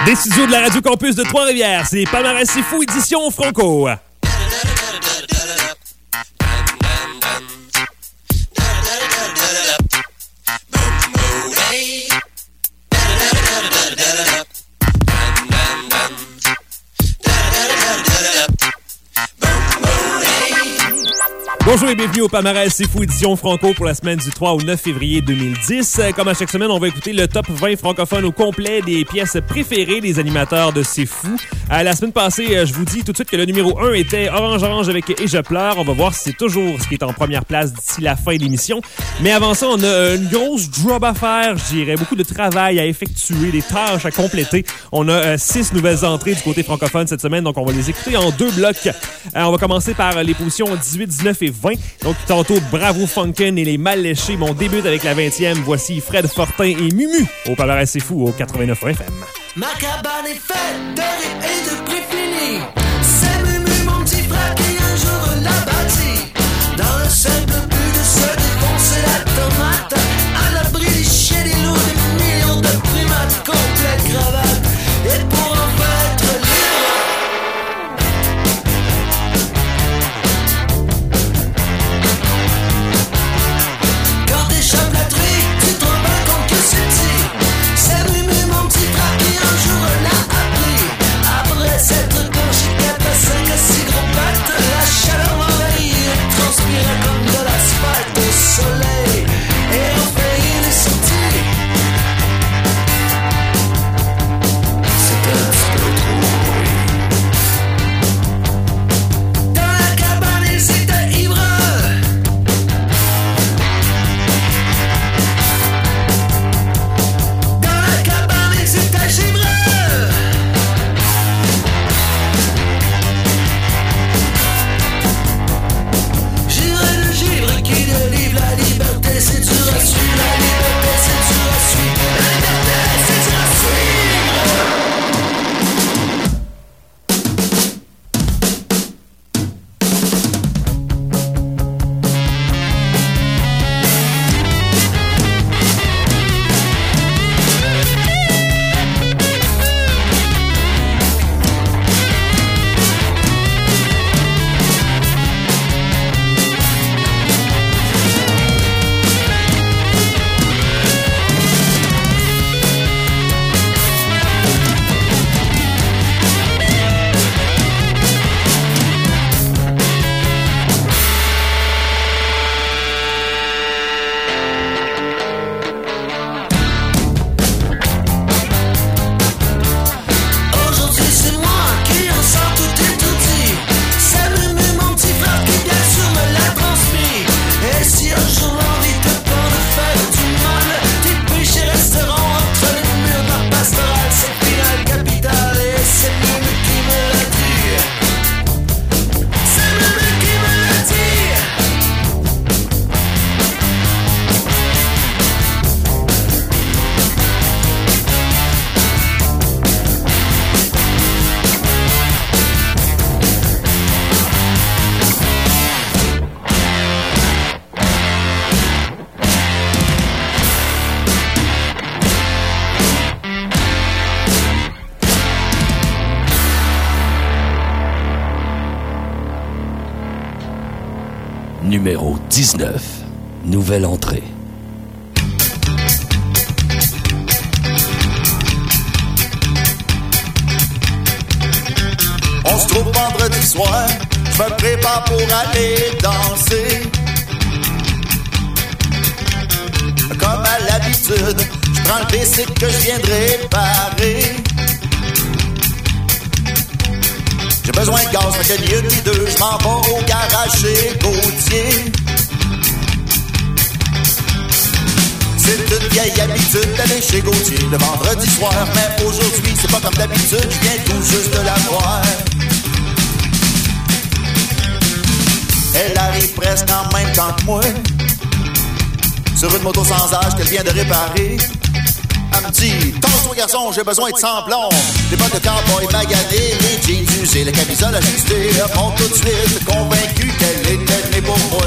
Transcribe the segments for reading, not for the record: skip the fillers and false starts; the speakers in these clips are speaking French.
Des studios de la Radio Campus de Trois-Rivières, c'est Palmarès C'est Fou, édition Franco. Bonjour et bienvenue au Palmarès C'est Fou, édition Franco pour la semaine du 3 au 9 février 2010. Comme à chaque semaine, on va écouter le top 20 francophone au complet des pièces préférées des animateurs de C'est Fou. La semaine passée, je vous dis tout de suite que le numéro 1 était Orange Orange avec Et je pleure. On va voir si c'est toujours ce qui est en première place d'ici la fin de l'émission. Mais avant ça, on a une grosse job à faire, je dirais. Beaucoup de travail à effectuer, des tâches à compléter. On a 6 nouvelles entrées du côté francophone cette semaine, donc on va les écouter en 2 blocs. On va commencer par les positions 18, 19 et 20. Donc, tantôt, Bravo Funkin' et les Mal Léchés. On débute avec la 20e. Voici Fred Fortin et Mumu au Palmarès C'est Fou au 89 FM. Ma cabane est faite de rires et de prix finis. C'est Mumu, mon petit frère, qui un jour l'a bâti. Dans le simple but de se défoncer la tomate. À l'abri des chiens, des loups, des millions de primates. Complète cravate. Et pour enfin être libre. Quand t'échappes la trique, tu te rends pas compte que c'est petit. C'est Mumu, mon petit frère, qui un jour l'a appris. Après s'être penché 4 à 5 à 6 gros pattes, la chaleur envahit et transpire comme de l'asphalte au soleil. Et enfin il est sorti. C'était un petit peu trop, oui. Dans la cabane, ils étaient ivres. Dans la cabane, ils étaient givreux. Givre le givre qui délivre la liberté, c'est dur à suivre. La liberté, c'est dur à suivre. La liberté, c'est dur à suivre. Aujourd'hui c'est moi qui ressens tout et tout dit. C'est Mumu, mon petit frère, qui bien sûr me l'a transmis. Et si un jour l'envie te prend de faire du mal, tes péchés resteront entre les murs de la pastorale. C'est final capital et c'est Mumu qui me l'a dit. C'est Mumu qui me l'a dit. Numéro 19. Nouvelle entrée. On se trouve vendredi soir, je me prépare pour aller danser. Comme à l'habitude, je prends le bicycle que je viens de réparer. J'ai besoin de gaz, fait que mieux que les deux, je m'en vais au garage chez Gauthier. C'est une vieille habitude d'aller chez Gauthier le vendredi soir, mais aujourd'hui c'est pas comme d'habitude, je viens tout juste de la voir. Elle arrive presque en même temps que moi, sur une moto sans âge qu'elle vient de réparer. Elle me dit, tasse-toi garçon, j'ai besoin de sans-plomb. Les bottes de cowboy maganées, les jeans usés, le camisole ajusté. Elle monte tout de suite, convaincu qu'elle était née pour moi.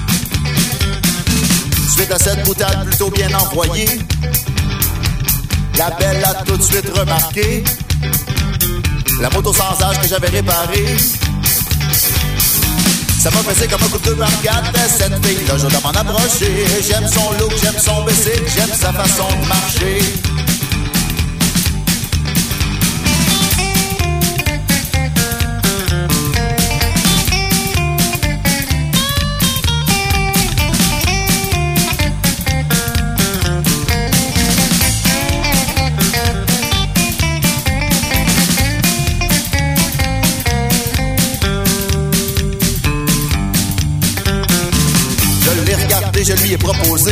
Suite à cette boutade plutôt bien envoyée, La belle a tout de suite remarqué la moto sans âge que j'avais réparée. Ça m'a passé comme un coup de 2 par 4. Cette fille-là, je dois m'en approcher. J'aime son look, j'aime son basic, j'aime sa façon de marcher. Je lui ai proposé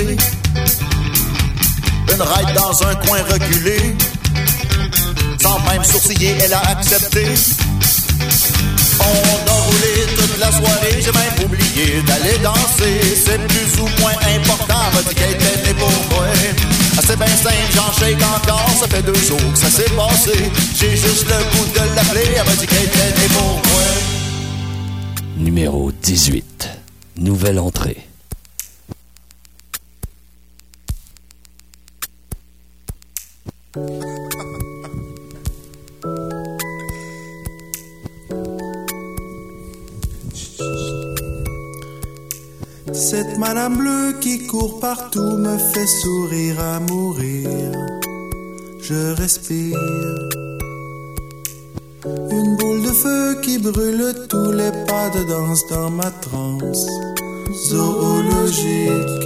une ride dans un coin reculé. Sans même sourciller, elle a accepté. On a roulé toute la soirée, j'ai même oublié d'aller danser. C'est plus ou moins important, m'a dit qu'elle était née pour moi. Ah, c'est bien simple, j'en shake encore, ça fait 2 jours que ça s'est passé. J'ai juste le goût de l'appeler, elle m'a dit qu'elle était née pour moi. Numéro 18. Nouvelle entrée. Cette madame bleue qui court partout me fait sourire à mourir. Je respire. Une boule de feu qui brûle tous les pas de danse dans ma transe zoologique.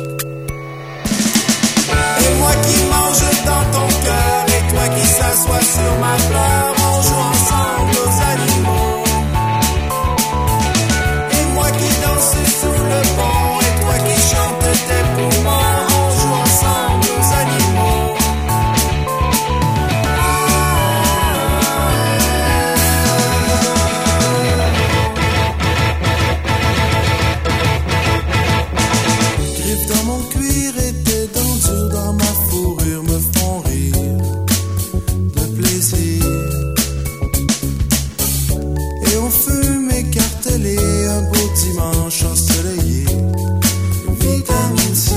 Et moi qui mange dans ton cœur, et toi qui s'assois sur ma fleur, on joue ensemble aux animaux. Et moi qui danse sous le pont, et toi qui chantes tes poumons, on joue ensemble aux animaux. Griffes dans mon cuir et tes dents dures dans ma fourrure me font rire de plaisir. Et on fume écartelé un beau dimanche ensoleillé, vitamine C.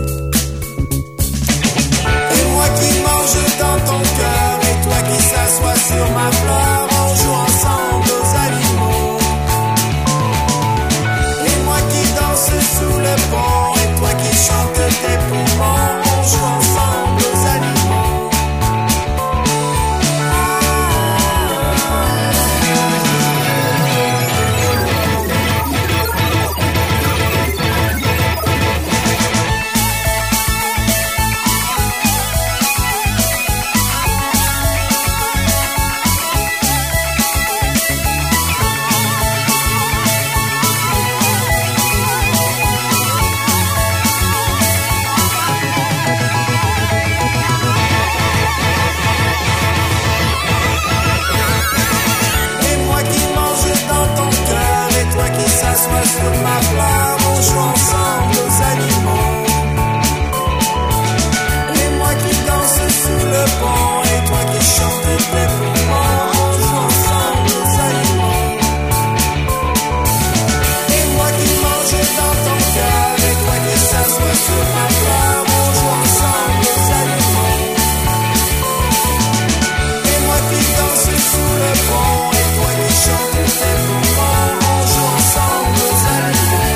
Et moi qui mange dans ton cœur, et toi qui s'assois sur ma fleur, on joue ensemble aux animaux. Et moi qui danse sous le pont, et toi qui chantes tes poumons, on joue ensemble aux animaux. Et moi qui mange dans ton cœur, et toi qui s'assois sur ma fleur, on joue ensemble aux animaux. Et moi qui danse sous le pont, et toi qui chantes tes poumons, on joue ensemble aux animaux. Et moi qui mange dans ton cœur, et toi qui s'assois sur ma fleur, on joue ensemble aux animaux. Et moi qui danse sous le pont, et toi qui chantes tes poumons, on joue ensemble aux animaux.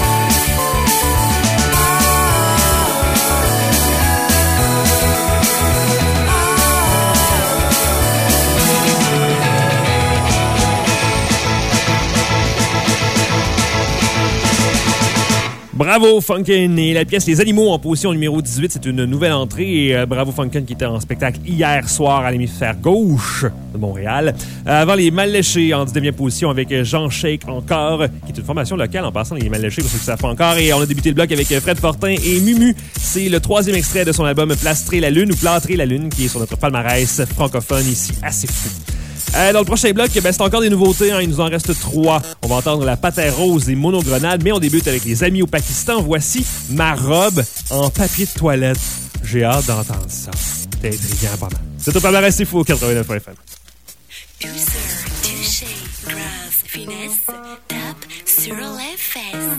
Bravo Funkin et la pièce Les Animaux en position numéro 18, c'est une nouvelle entrée. Et bravo Funkin qui était en spectacle hier soir à l'hémisphère gauche de Montréal. Avant les Mal Léchés en 19e position avec Jean Shake encore, qui est une formation locale en passant, les Mal Léchés pour ceux qui savent pas encore. Et on a débuté le bloc avec Fred Fortin et Mumu. C'est le 3e extrait de son album Plastrer la Lune ou Plâtrer la Lune qui est sur notre palmarès francophone ici assez fou. Dans le prochain bloc, c'est encore des nouveautés. Il nous en reste 3. On va entendre La Patère Rose et Monogrenade, mais on débute avec Les Amis au Pakistan. Voici Ma robe en papier de toilette. J'ai hâte d'entendre ça. C'est intriguant pas mal. C'est au palmarès, c'est fou au 89 FM. Douceur, toucher, grâce, finesse, tape sur les fesses.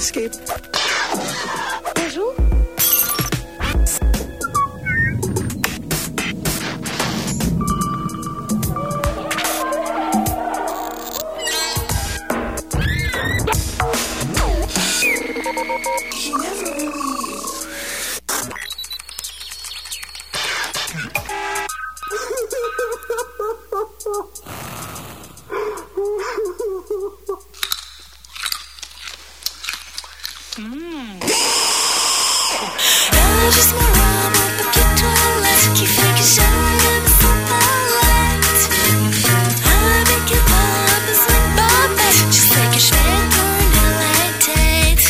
escape. Bonjour. Juste mon rhum, un paquet de toilette qui fait que j'aime sans palette. Avec un pas besoin de bobette, je sais que je vais tourner la tête.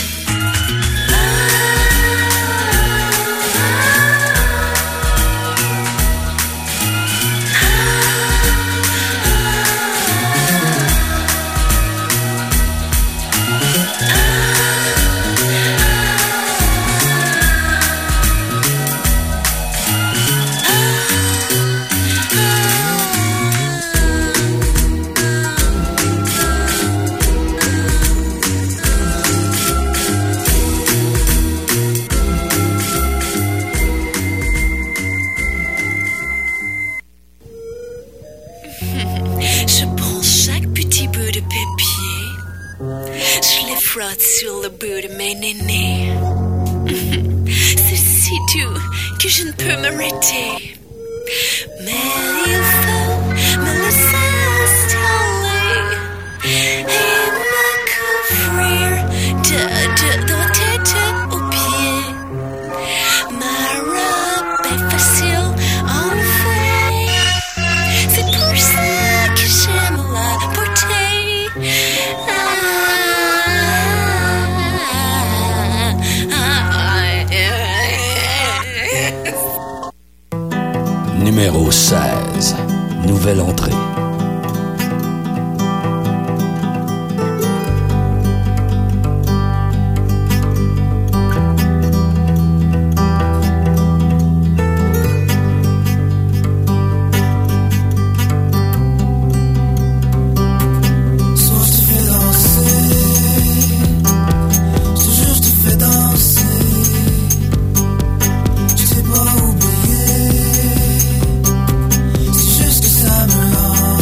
Je prends chaque petit bout de papier, je les frotte sur le bout de mes nénés. C'est si doux que je ne peux m'arrêter. Mais il faut me laisser installer et me couvrir de la tête aux pieds. Ma robe est facile à enlever. C'est pour ça que j'aime la porter. Numéro 16. Nouvelle entrée. Soit je te fais danser, je te jure je te fais danser. Je t'ai pas oublié, c'est juste que ça me lance.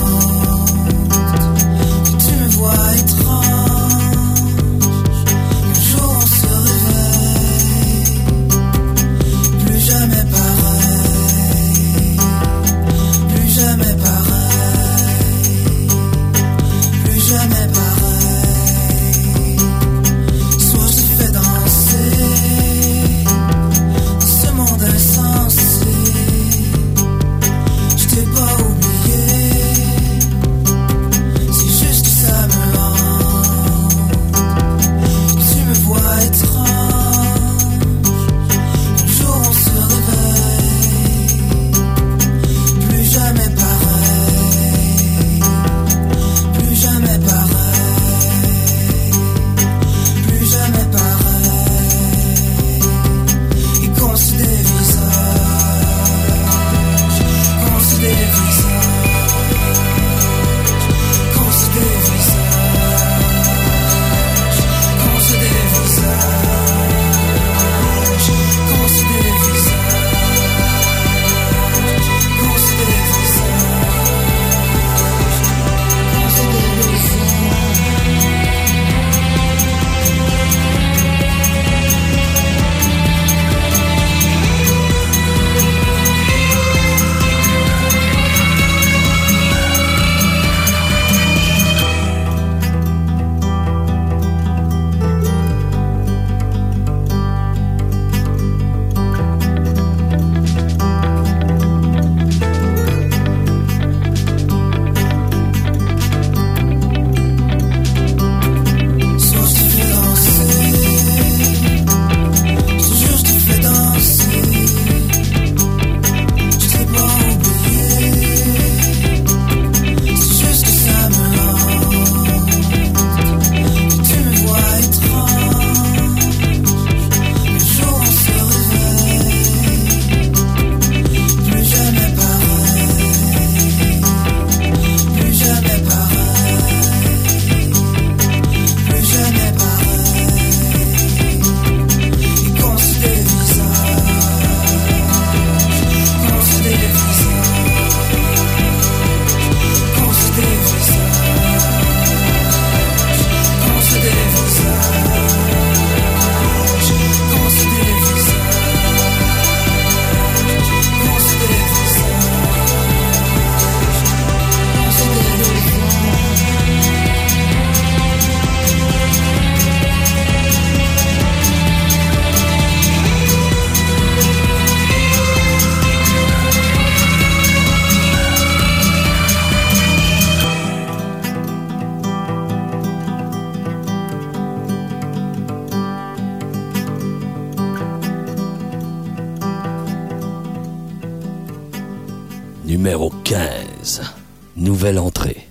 Numéro 15. Nouvelle entrée.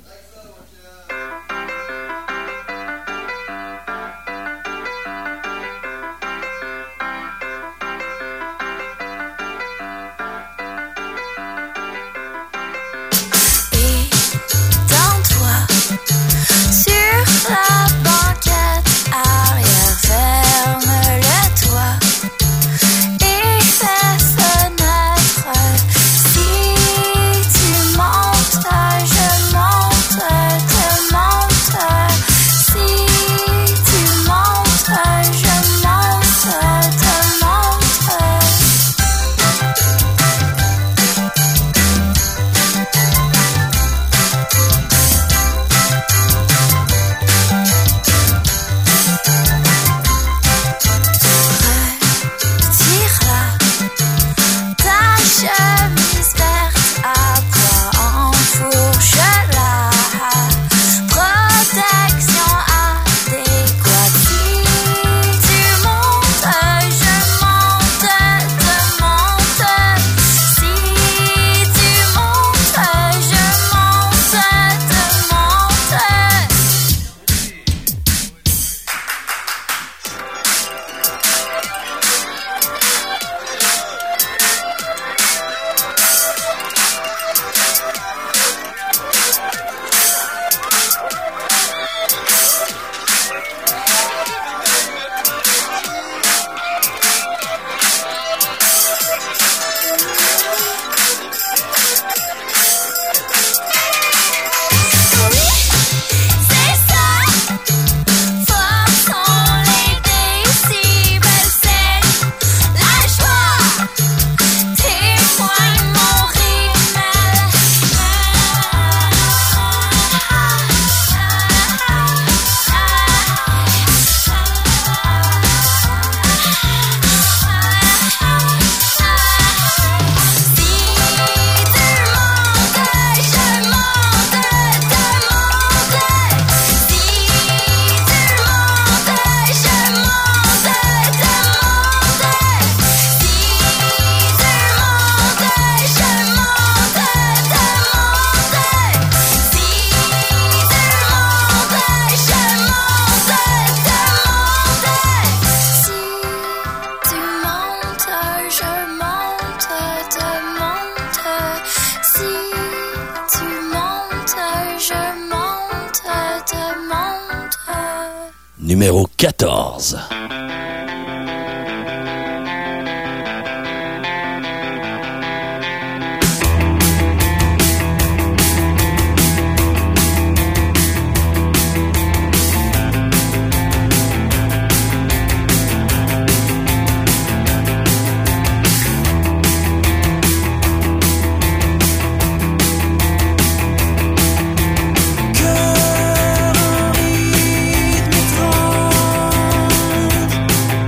Numéro 14. Cœur en rythme étrange.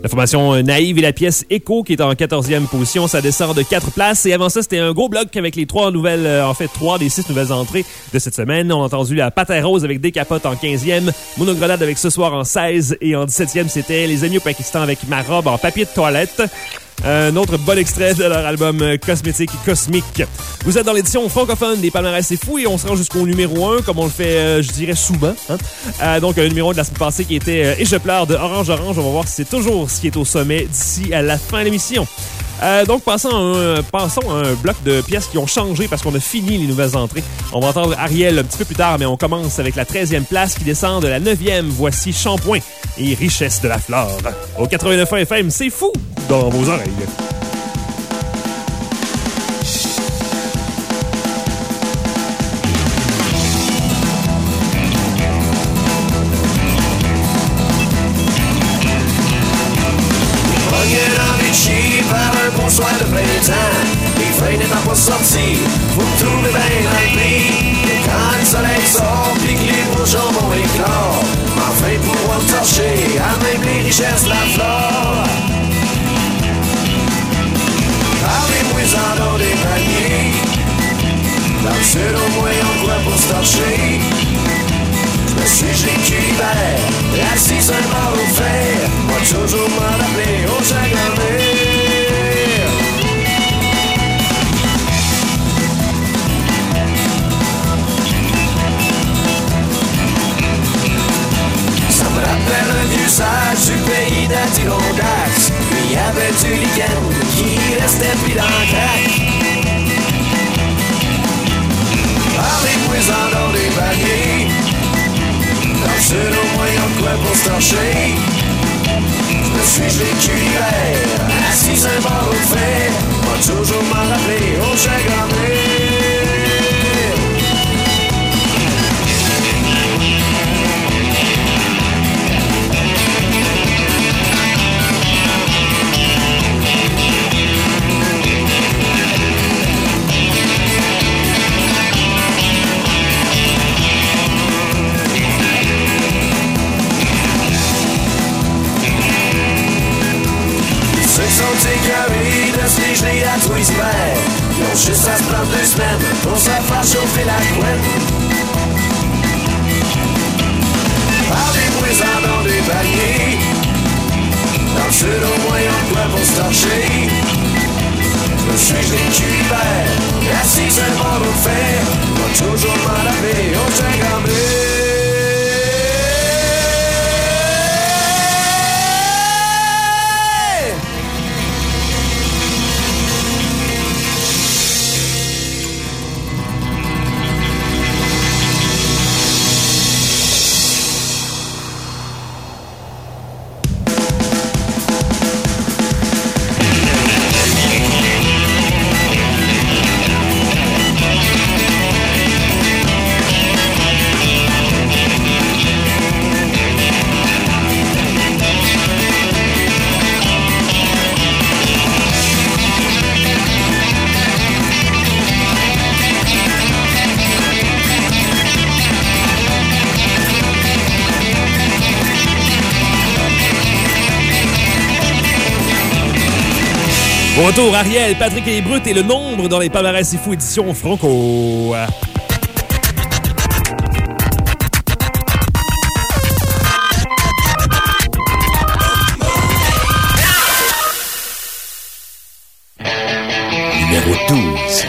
La formation Naïve et la pièce Echo qui est en 14e position, ça descend de 4 places. Et avant ça, c'était un gros bloc avec les 3 des 6 nouvelles entrées de cette semaine. On a entendu la Patin Rose avec Décapote en 15e, Monogrenade avec Ce Soir en 16 et en 17e, c'était Les Amis au Pakistan avec Ma Robe en papier de toilette. Un autre bon extrait de leur album Cosmétique et Cosmique. Vous êtes dans l'édition francophone des Palmarès C'est Fou et on se rend jusqu'au numéro 1, comme on le fait, je dirais, souvent. Donc, le numéro 1 de la semaine passée qui était Et je pleure de Orange Orange. On va voir si c'est toujours ce qui est au sommet d'ici à la fin de l'émission. Donc, passons à un bloc de pièces qui ont changé parce qu'on a fini les nouvelles entrées. On va entendre Ariel un petit peu plus tard, mais on commence avec la 13e place qui descend de la 9e. Voici Shampoing et Richesse de la Flore. Au 89.1 FM, c'est fou dans vos oreilles. Soir de printemps, les freins n'étant pas sortis, vous me trouvez bien rempli. Et quand le soleil sort, pis que les beaux jambons éclore, enfin pouvoir me torcher à même les richesses de la flore. Parlez-moi-en dans des paniers, dans le sud au moins on quoi pour se torcher. Je me suis j'ai l'hiver, assis sur un bord au fer, moi toujours m'en rappeler au chagrin. Rappelle un vieux sage du pays d'Adirondack. Il y avait du lichen qui restait pris dans le crack. Parlez-moi-en dans des paniers, dans le sud au moins y'a de quoi pour se torcher. Je me suis vécu l'hiver, assis sur un bord au fer, moi toujours m'en rappeler au chagrin. Écœurés de se dégeler à tous les hivers. Ils ont juste à se prendre 2 semaines pour se faire chauffer la couette. Parlez-moi-en dans des paniers, dans le sud au moins on quoi pour se torcher. Je me suis vécu l'hiver, assis sur un bord au fer, moi toujours m'en rappeler au chagrin. Au retour, Ariel, Patrick et les Brutes et le nombre dans les Palmarès C'est Fou édition Franco. Numéro 12.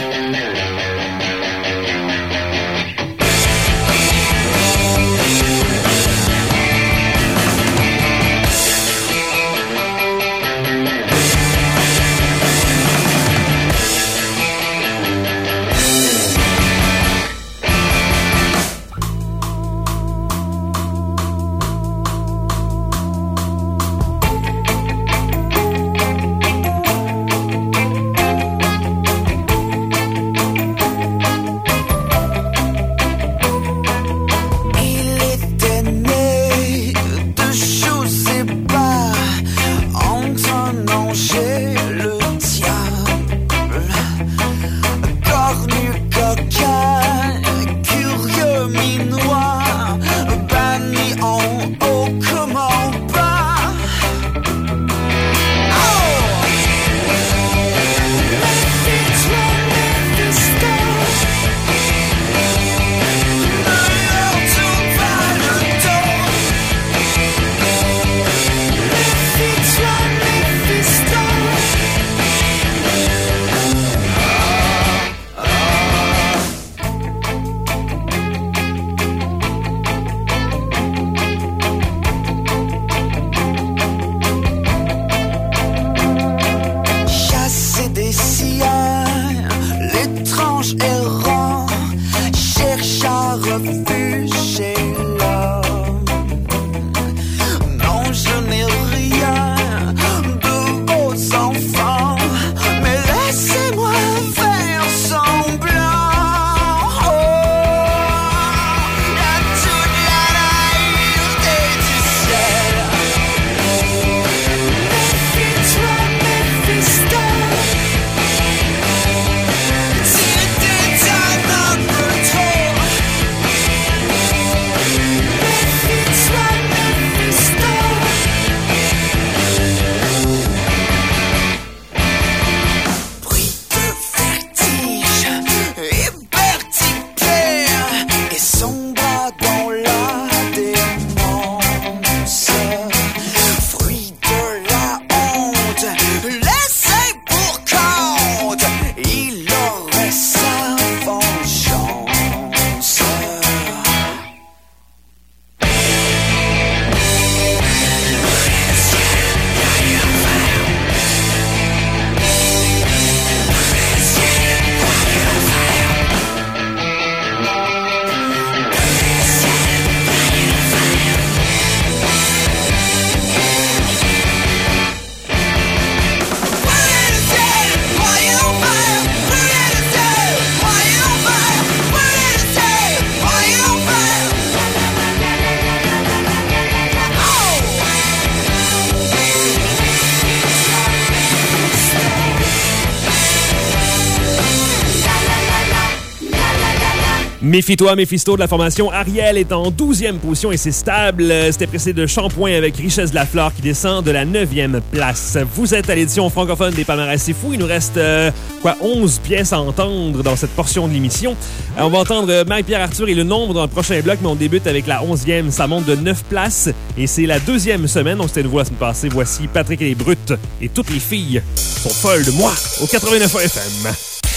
Méfie-toi, Méphisto de la formation Ariel est en 12e position et c'est stable. C'était précédé de Shampoing avec Richesse de la Flore qui descend de la 9e place. Vous êtes à l'édition francophone des Palmarès C'est Fou. Il nous reste 11 pièces à entendre dans cette portion de l'émission. On va entendre Marie-Pierre Arthur et Le Nombre dans le prochain bloc, mais on débute avec la 11e. Ça monte de 9 places et c'est la 2e semaine. Donc c'était nouveau la semaine passée. Voici Patrick et les Brutes et toutes les filles sont folles de moi au 89 FM.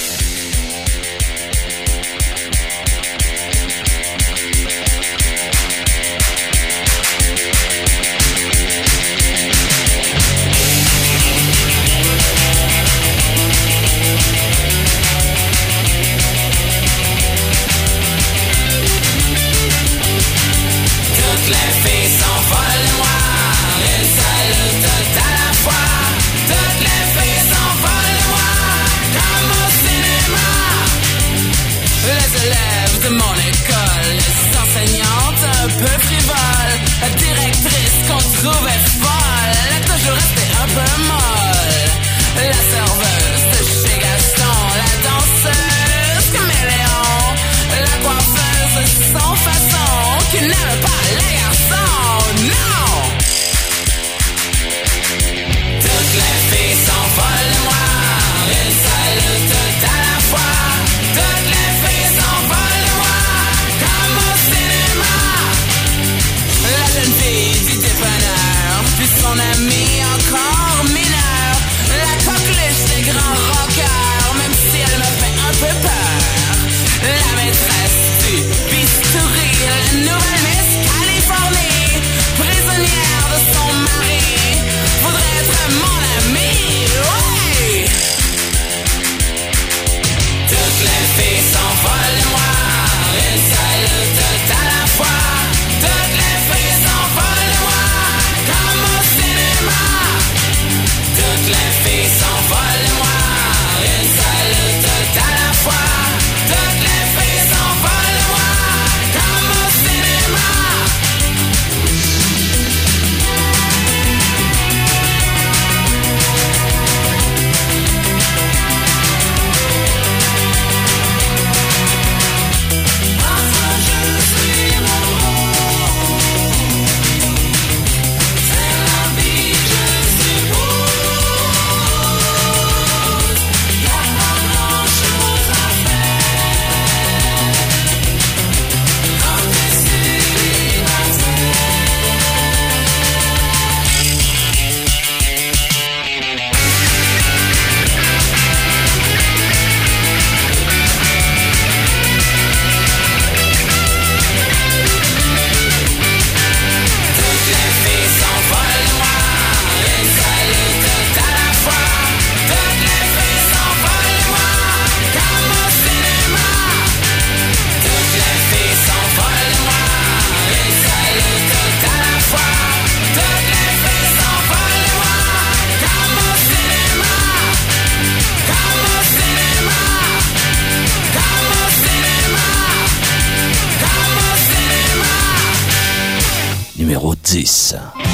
Numéro 10.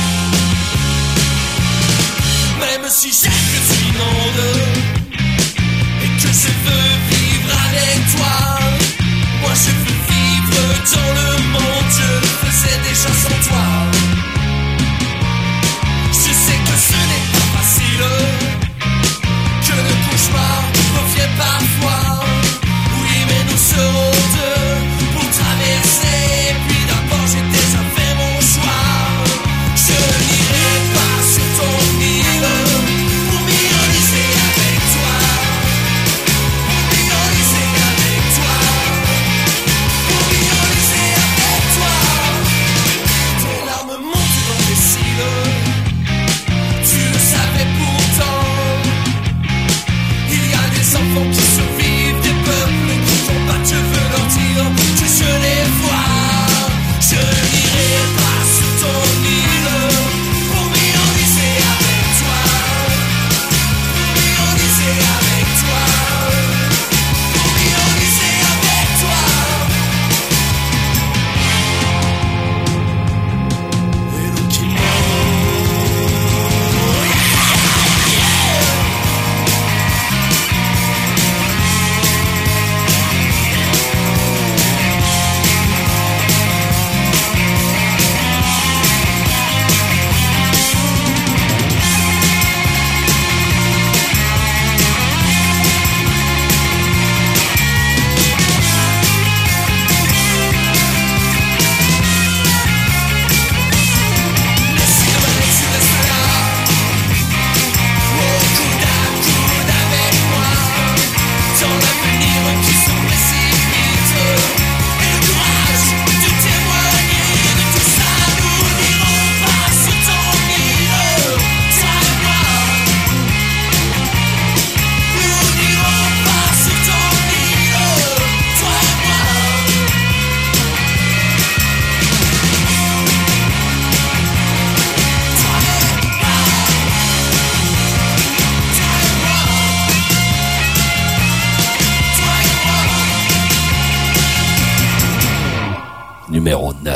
Même si j'ai que tu inondes et que je veux vivre avec toi, moi je veux vivre dans le monde, je faisais déjà sans toi. Je sais que ce n'est pas facile, que le cauchemar revient parfois. Oui, mais nous serons deux pour traverser. Puis d'abord j'ai déjà fait mon choix. Je n'irai pas sur ton île pour m'ironiser avec toi. Pour m'ironiser avec toi. Pour m'ironiser avec toi. Tes larmes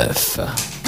9.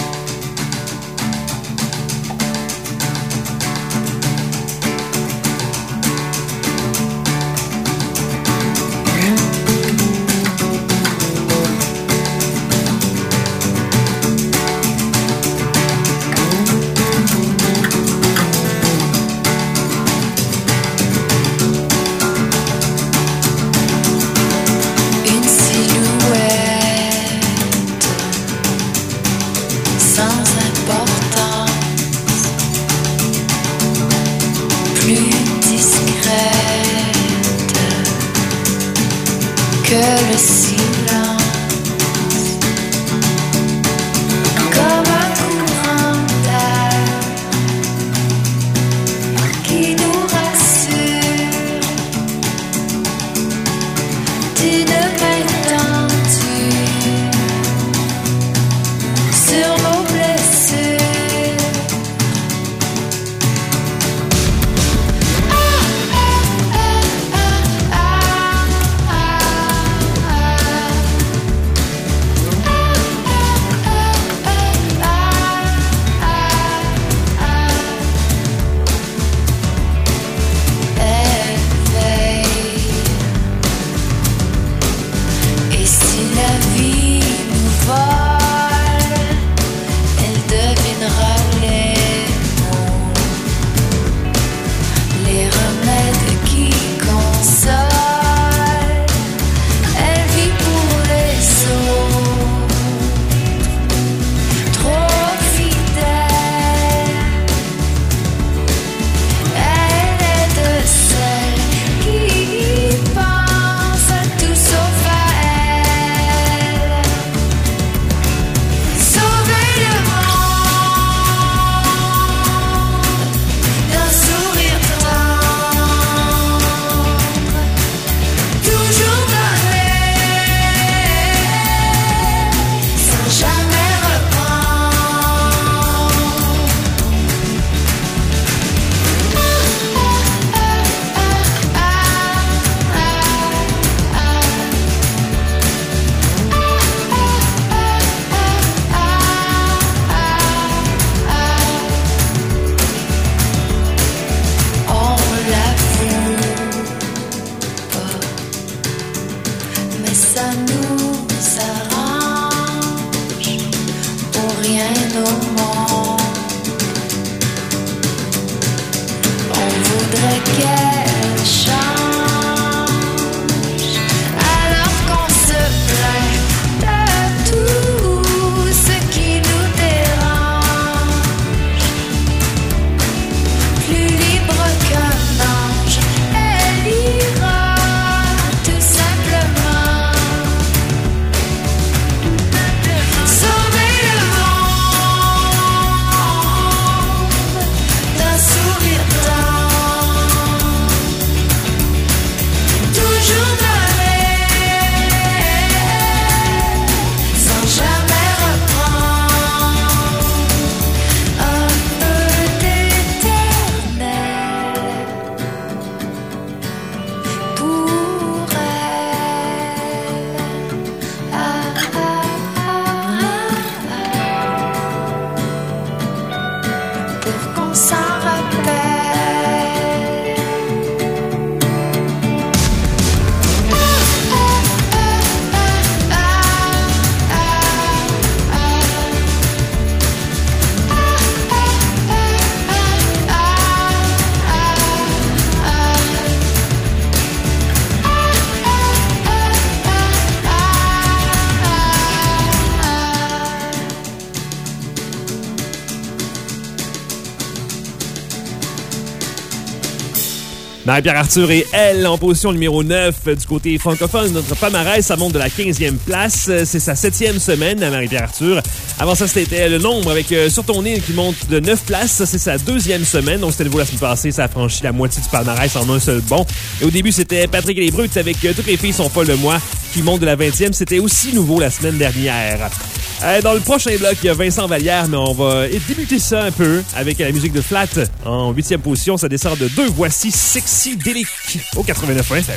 Marie-Pierre Arthur et elle en position numéro 9 du côté francophone. Notre palmarès, ça monte de la 15e place. C'est sa 7e semaine à Marie-Pierre Arthur. Avant ça, c'était le nombre avec Sur ton île qui monte de 9 places. Ça, c'est sa 2e semaine. Donc, c'était nouveau la semaine passée. Ça a franchi la moitié du palmarès en un seul bond. Et au début, c'était Patrick et les Brutes avec Toutes les filles sont folles de moi qui monte de la 20e. C'était aussi nouveau la semaine dernière. Dans le prochain bloc, il y a Vincent Vallière, mais on va débuter ça un peu avec la musique de Flat. En 8e position, ça descend de 2. Voici Sexy Delic au 89 FM.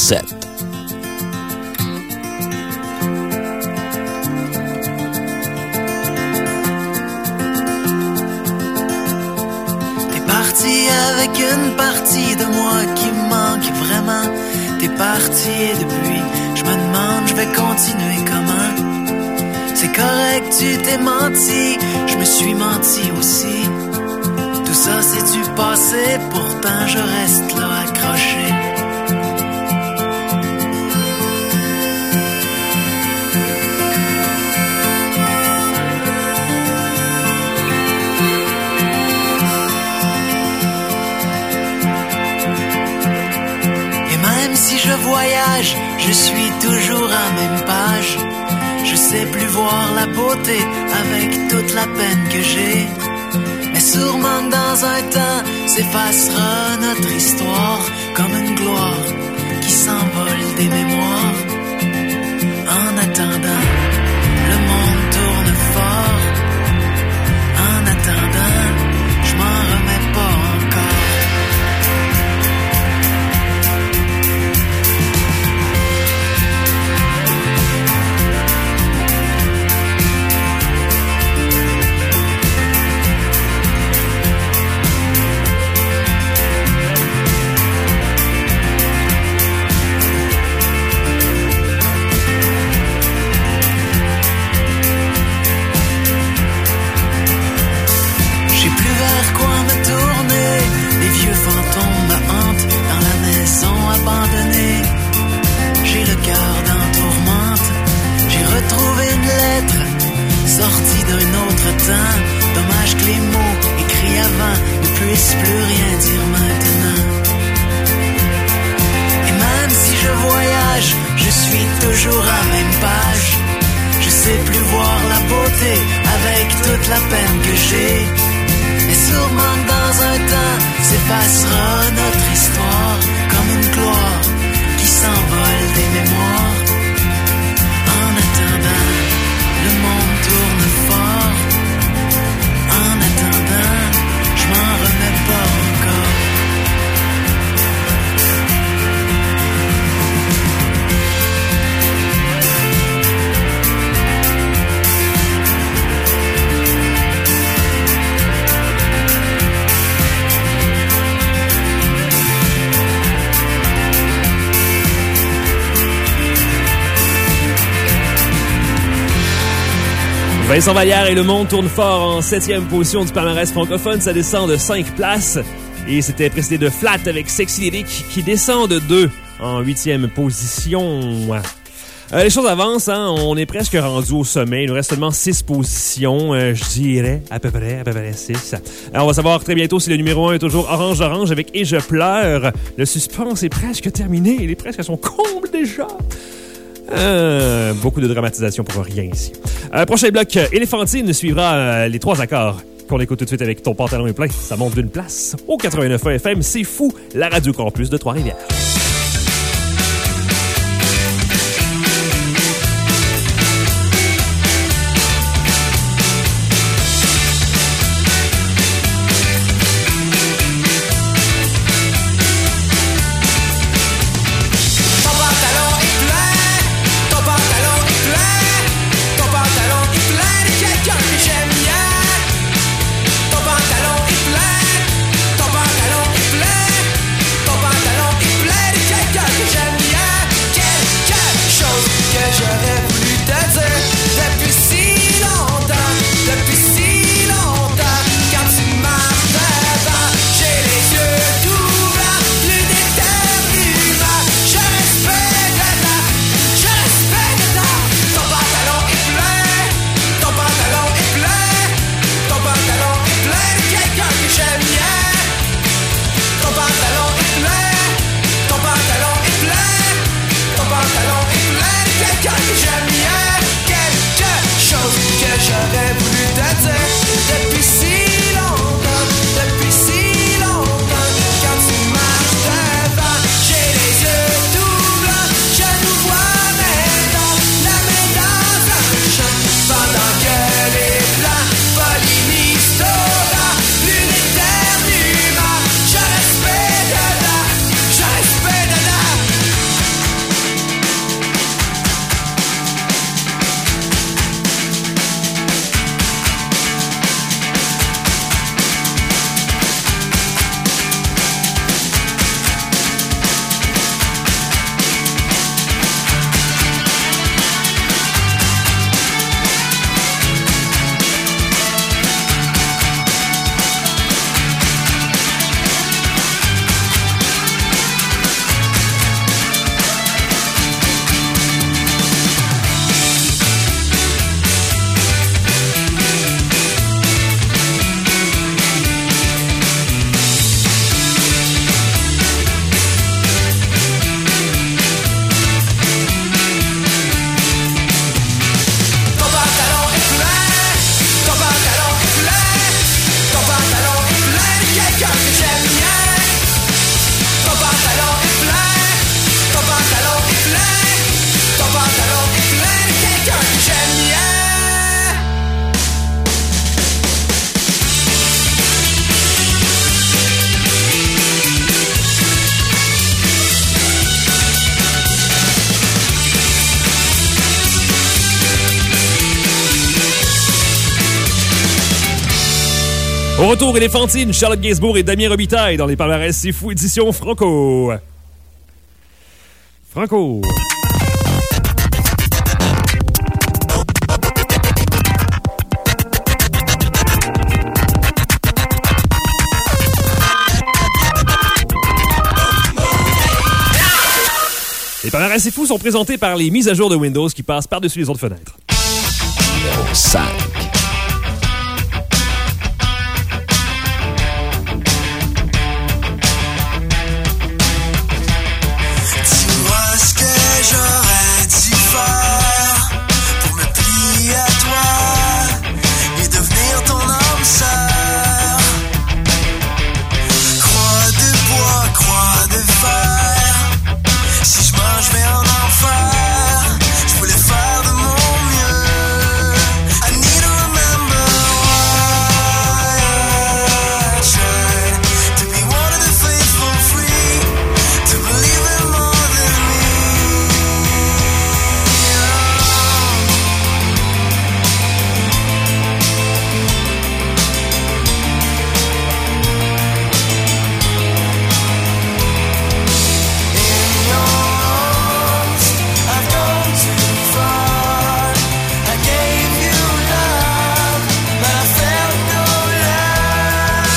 7. T'es parti avec une partie de moi qui me manque vraiment. T'es parti et depuis, je me demande, je vais continuer comment. C'est correct, tu t'es menti, je me suis menti aussi. Tout ça c'est du passé, pourtant je reste là accroché. Et même si je voyage, je suis toujours à même page. Je sais plus voir la beauté avec toute la peine que j'ai. Mais sûrement que dans un temps s'effacera notre histoire comme une gloire qui s'envole des mémoires. En attendant, le monde tourne fort. En attendant, je m'en remets pas encore. Abandonné, j'ai le cœur dans tourmente. J'ai retrouvé une lettre sortie d'un autre temps. Dommage que les mots écrits avant ne puissent plus rien dire maintenant. Et même si je voyage, je suis toujours à même page. Je sais plus voir la beauté avec toute la peine que j'ai. Et sûrement que dans un temps s'effacera notre histoire comme une gloire qui s'envole des mémoires. En attendant, le monde tourne fort. En attendant, je m'en remets pas encore. Vincent Vallière et Le Monde tourne fort en 7e position du palmarès francophone. Ça descend de 5 places. Et c'était précédé de Flat avec Sexy Lyric qui descend de 2 en 8e position. Les choses avancent, hein? On est presque rendu au sommet. Il nous reste seulement 6 positions, je dirais, à peu près 6. Alors, on va savoir très bientôt si le numéro 1 est toujours Orange Orange avec Et je pleure. Le suspense est presque terminé. Il est presque à son comble déjà. Beaucoup de dramatisation pour rien ici. Prochain bloc, Éléphantine suivra les 3 accords qu'on écoute tout de suite avec Ton pantalon est plein. Ça monte d'une place au 89.1 FM. C'est fou, la Radio Campus de Trois-Rivières. J'aime bien. Au retour, Éléphantine, Charlotte Gainsbourg et Damien Robitaille dans les palmarès C'est Fou édition Franco. Franco. Les palmarès C'est Fou sont présentés par les mises à jour de Windows qui passent par-dessus les autres fenêtres. Numéro 5. Dis-moi ce que j'aurais dû faire pour me plier à toi et devenir ton âme sœur. Croix de bois, croix de fer. Si je meurs, je vais en enfer. Je voulais faire de mon mieux. I need to remember why I tried to be one of the faithful free, to believe in more than me. In your arms, I've gone too far. I gave you love, but I felt no love.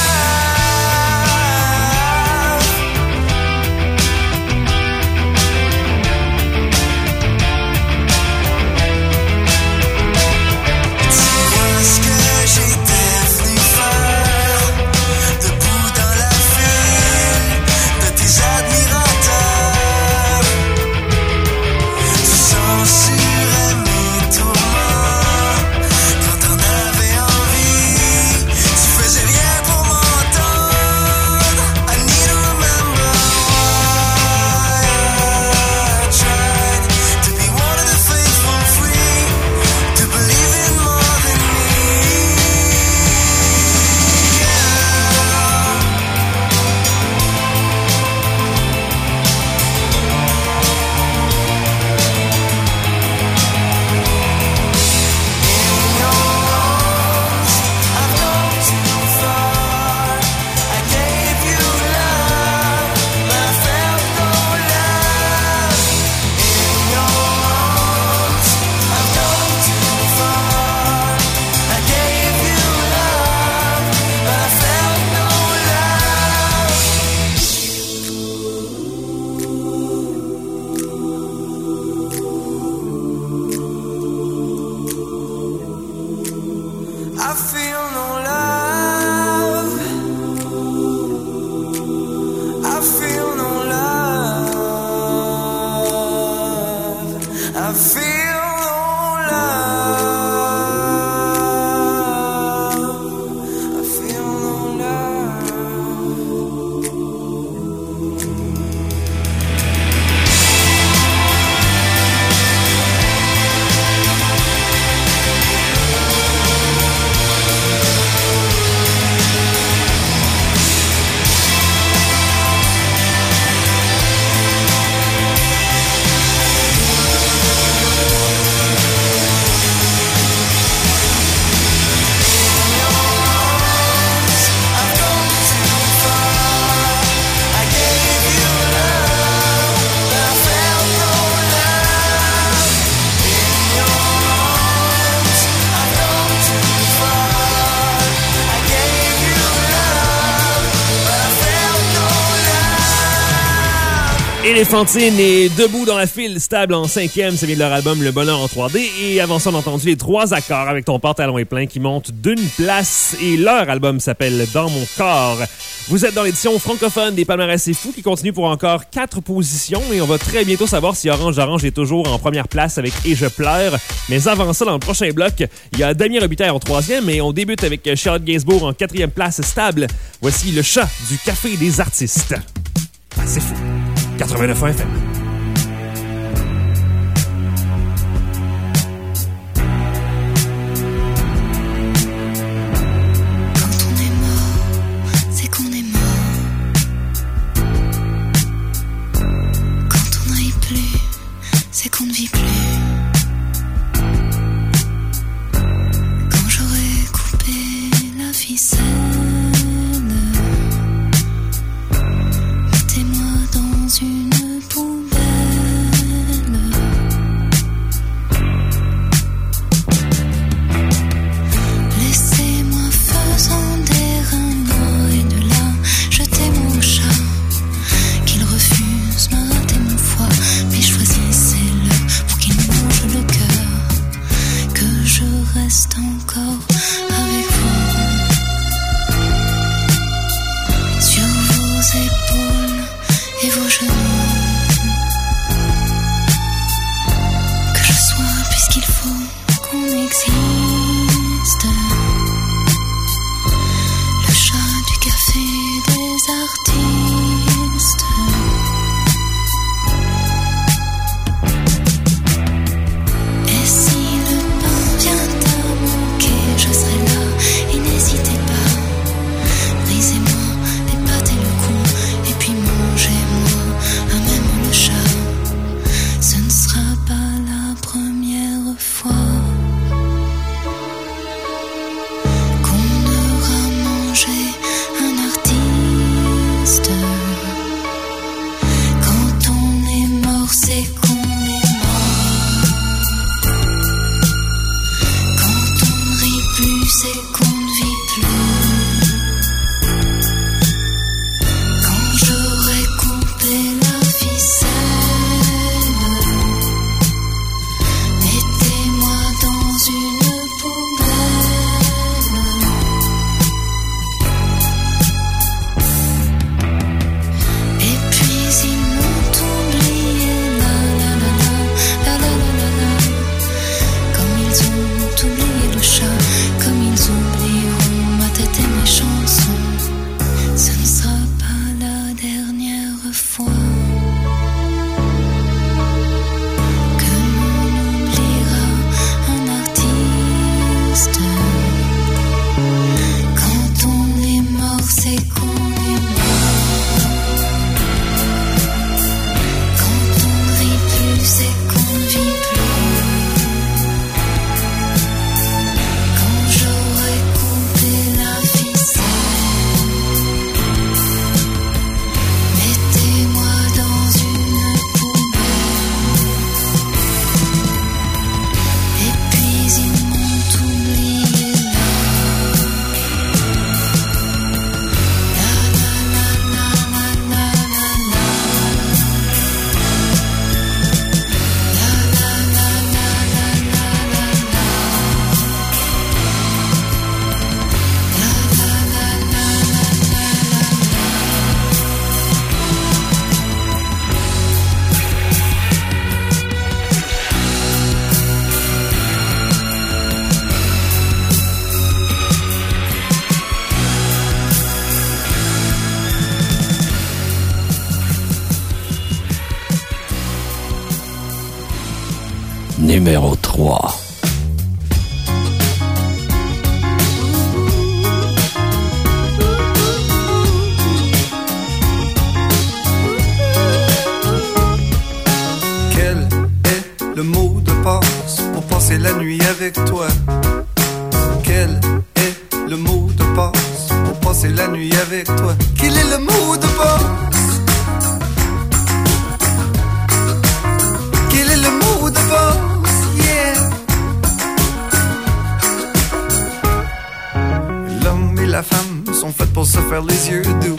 Dis-moi ce que j'étais venu faire, debout dans la file de tes admirateurs. Tu censurais mes tourments quand t'en avais envie. Tu faisais rien pour m'entendre. I need to remember why I tried to be one of the faithful free, to believe in more than me. In your arms, I've gone too far. I gave you love, but I felt no love. In your arms, I've gone too far. I gave you love, but I felt no love. I feel no love. I feel no love. I feel no love. I feel no love. I've gone too far. I gave you love, but I felt no love. In your arms, I've gone too far. I gave you love, but I felt no love. Éléphantine est debout dans la file, stable en 5e. Ça vient de leur album Le Bonheur en 3D. Et avant ça, on a entendu les 3 accords avec ton pantalon et plein qui montent d'une place. Et leur album s'appelle Dans mon corps. Vous êtes dans l'édition francophone des palmarès C'est Fou qui continue pour encore 4 positions. Et on va très bientôt savoir si Orange Orange est toujours en première place avec Et je pleure. Mais avant ça, dans le prochain bloc, il y a Damien Robitaille en 3e. Et on débute avec Charlotte Gainsbourg en 4e place stable. Voici le chat du Café des artistes. C'est fou. 89 FM. Quand on est mort, c'est qu'on est mort. Quand on ne rit plus, c'est qu'on ne vit plus. Quand j'aurais coupé la ficelle, reste encore avec vous. Sur vos épaules et vos genoux. Que je sois puisqu'il faut qu'on existe. Le chat du café des artistes. Et si le pain vient à manquer, je serai là et n'hésitez pas. Brisez-moi les pattes et le cou, et puis mangez-moi à même le chat. Ce ne sera pas la première fois qu'on aura mangé un artiste. Quand on est mort, c'est qu'on est mort. Quand on ne rit plus, c'est qu'on ne vit plus. Quand j'aurai coupé la ficelle, mettez-moi dans une poubelle. Et puis ils m'ont oublié, la la la la, la la la la la. Comme ils ont oublié le chat, comme ils oublieront ma tête et mes chansons. Ce ne sera pas la dernière fois que l'on oubliera un artiste. Quand on est mort, c'est qu'on est mort. Quand on ne rit plus, c'est qu'on ne vit plus. Quand j'aurai coupé la ficelle, mettez-moi dans une poubelle. Et puis ils m'ont oublié là. La la la la la la la la. La la la la la la la la. La la la la la la Numéro 3. Quel est le mot de passe pour passer la nuit avec toi? Quel est le mot de passe pour passer la nuit avec toi? Quel est le mot de passe? Quel est le mot de passe? Yeah. L'homme et la femme sont faits pour se faire les yeux doux.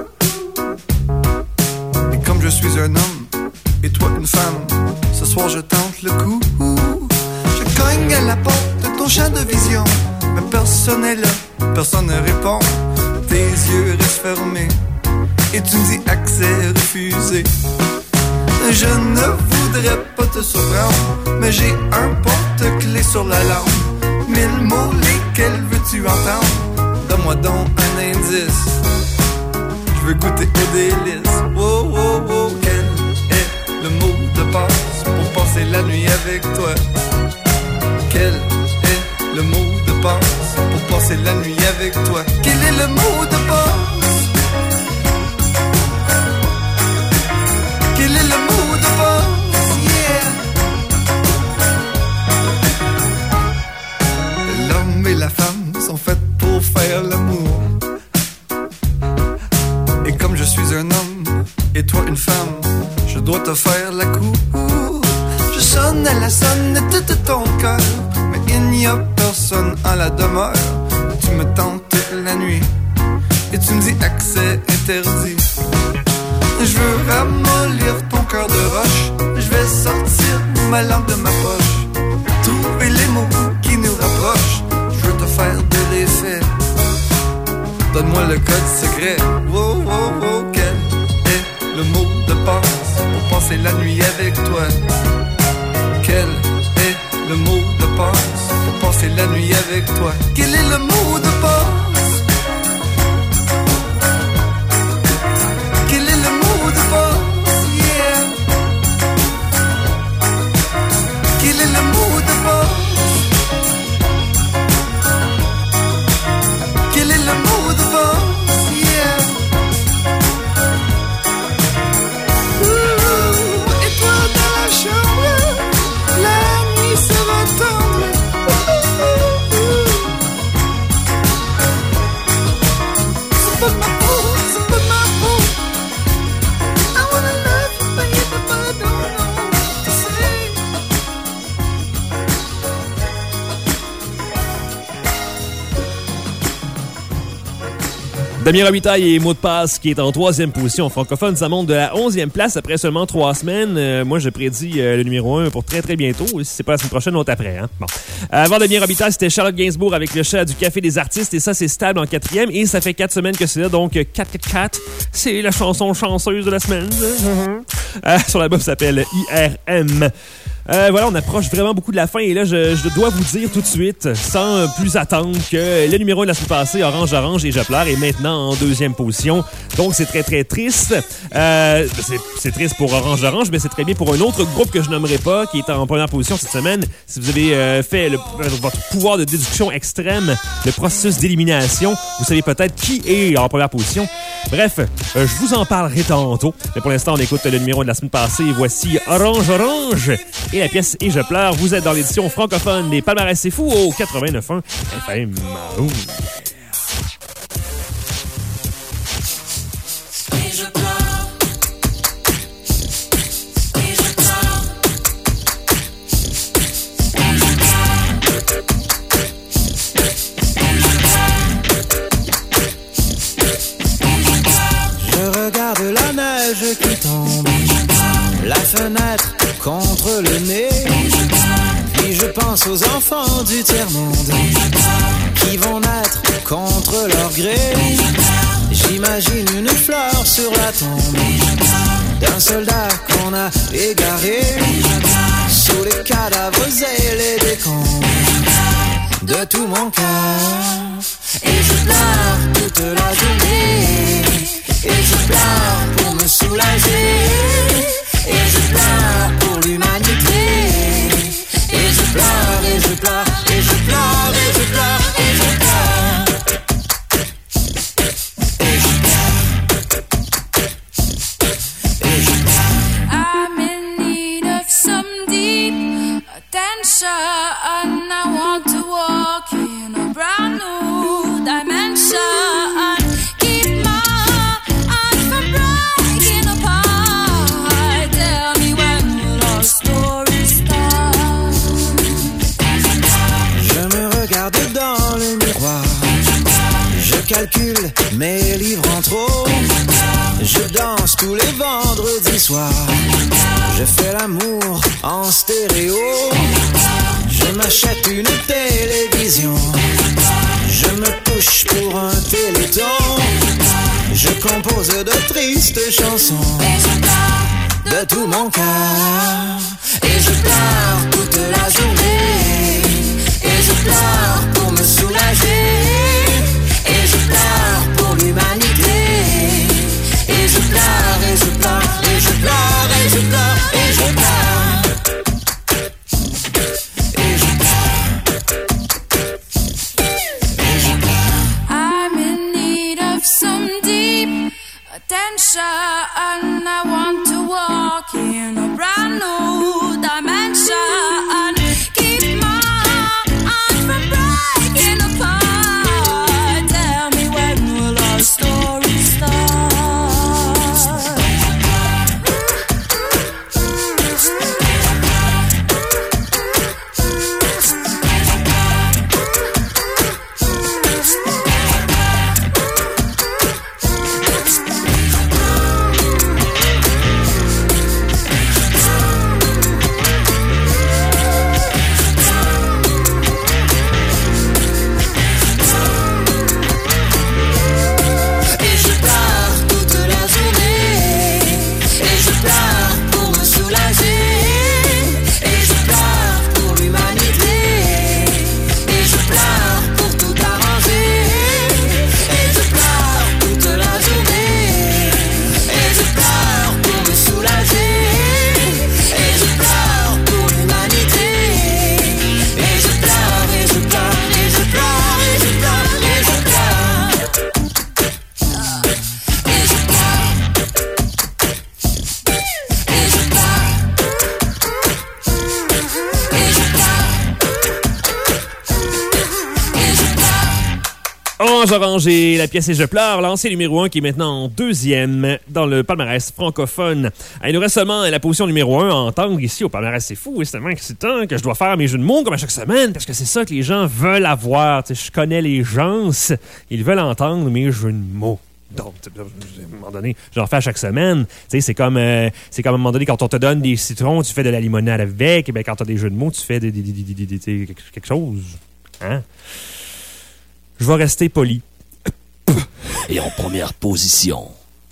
Et comme je suis un homme et toi une femme, ce soir je tente le coup. Je cogne à la porte de ton champ de vision, mais personne n'est là, personne ne répond. Tes yeux restent fermés et tu me dis accès refusé. Je ne voudrais pas te surprendre, mais j'ai un porte-clés sur la langue. 1000 mots, lesquels veux-tu entendre? Donne-moi donc un indice, je veux goûter aux délices. Oh, oh, oh, quel est le mot de passe pour passer la nuit avec toi? Quel est le mot de passe pour passer la nuit avec toi? Quel est le mot de passe? Quel est le mot de passe? Yeah. L'homme et la femme sont faits pour faire l'amour. Et comme je suis un homme et toi une femme, je dois te faire la cour. Je sonne à la sonnette de ton cœur, mais il n'y a personne à la demeure. Tu me tentes toute la nuit et tu me dis accès interdit. Je veux ramollir ton cœur de roche, je vais sortir ma langue de ma poche, trouver les mots qui nous rapprochent. donne-moi le code secret. Wow, wow, wow, quel est le mot de passe pour passer la nuit avec toi? Quel est le mot de passe pour passer la nuit avec toi? Quel est le mot de passe? Quel est le mot de passe? Yeah. Quel est le mot de passe? Quel est le mot de passe? Yeah. Et toi dans la chambre, la nuit sera tendre. C'est pas ma faute, c'est pas ma faute. I wanna love you, baby, but I don't know what to say. Damien Robitaille et Mot de passe qui est en 3e position francophone. Ça monte de la 11e place après seulement 3 semaines. Moi, je prédis le numéro 1 pour très, très bientôt. Si c'est pas la semaine prochaine, l'autre après. Hein? Bon. Avant Damien Robitaille, c'était Charlotte Gainsbourg avec le chat du Café des artistes. Et ça, c'est stable en 4e. Et ça fait 4 semaines que c'est là. Donc, 444, c'est la chanson chanceuse de la semaine. Sur l'album, ça s'appelle IRM. Voilà, on approche vraiment beaucoup de la fin et là, je dois vous dire tout de suite, sans plus attendre, que le numéro 1 de la semaine passée, Orange Orange et Je pleure, est maintenant en 2e position. Donc, c'est très, très triste. C'est triste pour Orange Orange, mais c'est très bien pour un autre groupe que je nommerai pas, qui est en première position cette semaine. Si vous avez fait votre pouvoir de déduction extrême, le processus d'élimination, vous savez peut-être qui est en première position. Bref, je vous en parlerai tantôt. Mais pour l'instant, on écoute le numéro 1 de la semaine passée. Voici Orange Orange et la pièce Et je pleure. Vous êtes dans l'édition francophone des Palmarès C'est Fou au 89.1 FM. Je regarde la neige qui tombe, la fenêtre contre le nez. Puis je pense aux enfants du tiers-monde qui vont naître contre leur gré. J'imagine une fleur sur la tombe d'un soldat qu'on a égaré sous les cadavres et les décombres de tout mon cœur. Et je pleure toute la journée, et je pleure pour me soulager, et je pleure pour l'humanité. Et je pleure, et je pleure, et je pleure, et je pleure, et je pleure. Et je pleure. Et je pleure. I'm in need of some deep attention. I want to walk in a brand new dimension. Keep my eyes from breaking apart. Tell me when will our story start? Je me regarde dans le miroir, je calcule mes livres en trop. Je danse tous les vendredis soirs, je fais l'amour en stéréo. Je m'achète une télévision, je me couche pour un téléthon. Je compose de tristes chansons de tout mon cœur. Et je pleure toute la journée, et je pleure pour me soulager, et je pleure pour l'humanité. Et je pleure, et je pleure, et je pleure, et je pleure, et je pleure. Et je pleure. Et je pleure. I'm in need of some deep attention. I want to walk in a brand new dimension. Keep my eyes from breaking apart. Tell me when will our story start? Orange et la pièce Et je pleure, lancé numéro 1 qui est maintenant en deuxième dans le palmarès francophone. Il nous reste seulement la position numéro 1 à entendre ici au palmarès. C'est fou, c'est tellement excitant que je dois faire mes jeux de mots comme à chaque semaine parce que c'est ça que les gens veulent avoir. T'sais, je connais les gens, ils veulent entendre mes jeux de mots. Donc, à un moment donné, j'en fais à chaque semaine. C'est comme à un moment donné, quand on te donne des citrons, tu fais de la limonade avec. Et bien, quand tu as des jeux de mots, tu fais quelque chose. Hein? Je vais rester poli. Et en première position.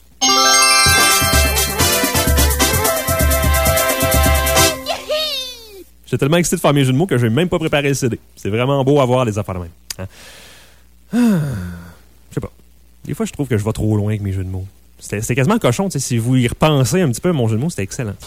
J'étais tellement excité de faire mes jeux de mots que je n'ai même pas préparé le CD. C'est vraiment beau à voir les affaires de même. Hein? Je sais pas. Des fois, je trouve que je vais trop loin avec mes jeux de mots. C'était quasiment cochon. Si vous y repensez un petit peu, mon jeu de mots, c'était excellent.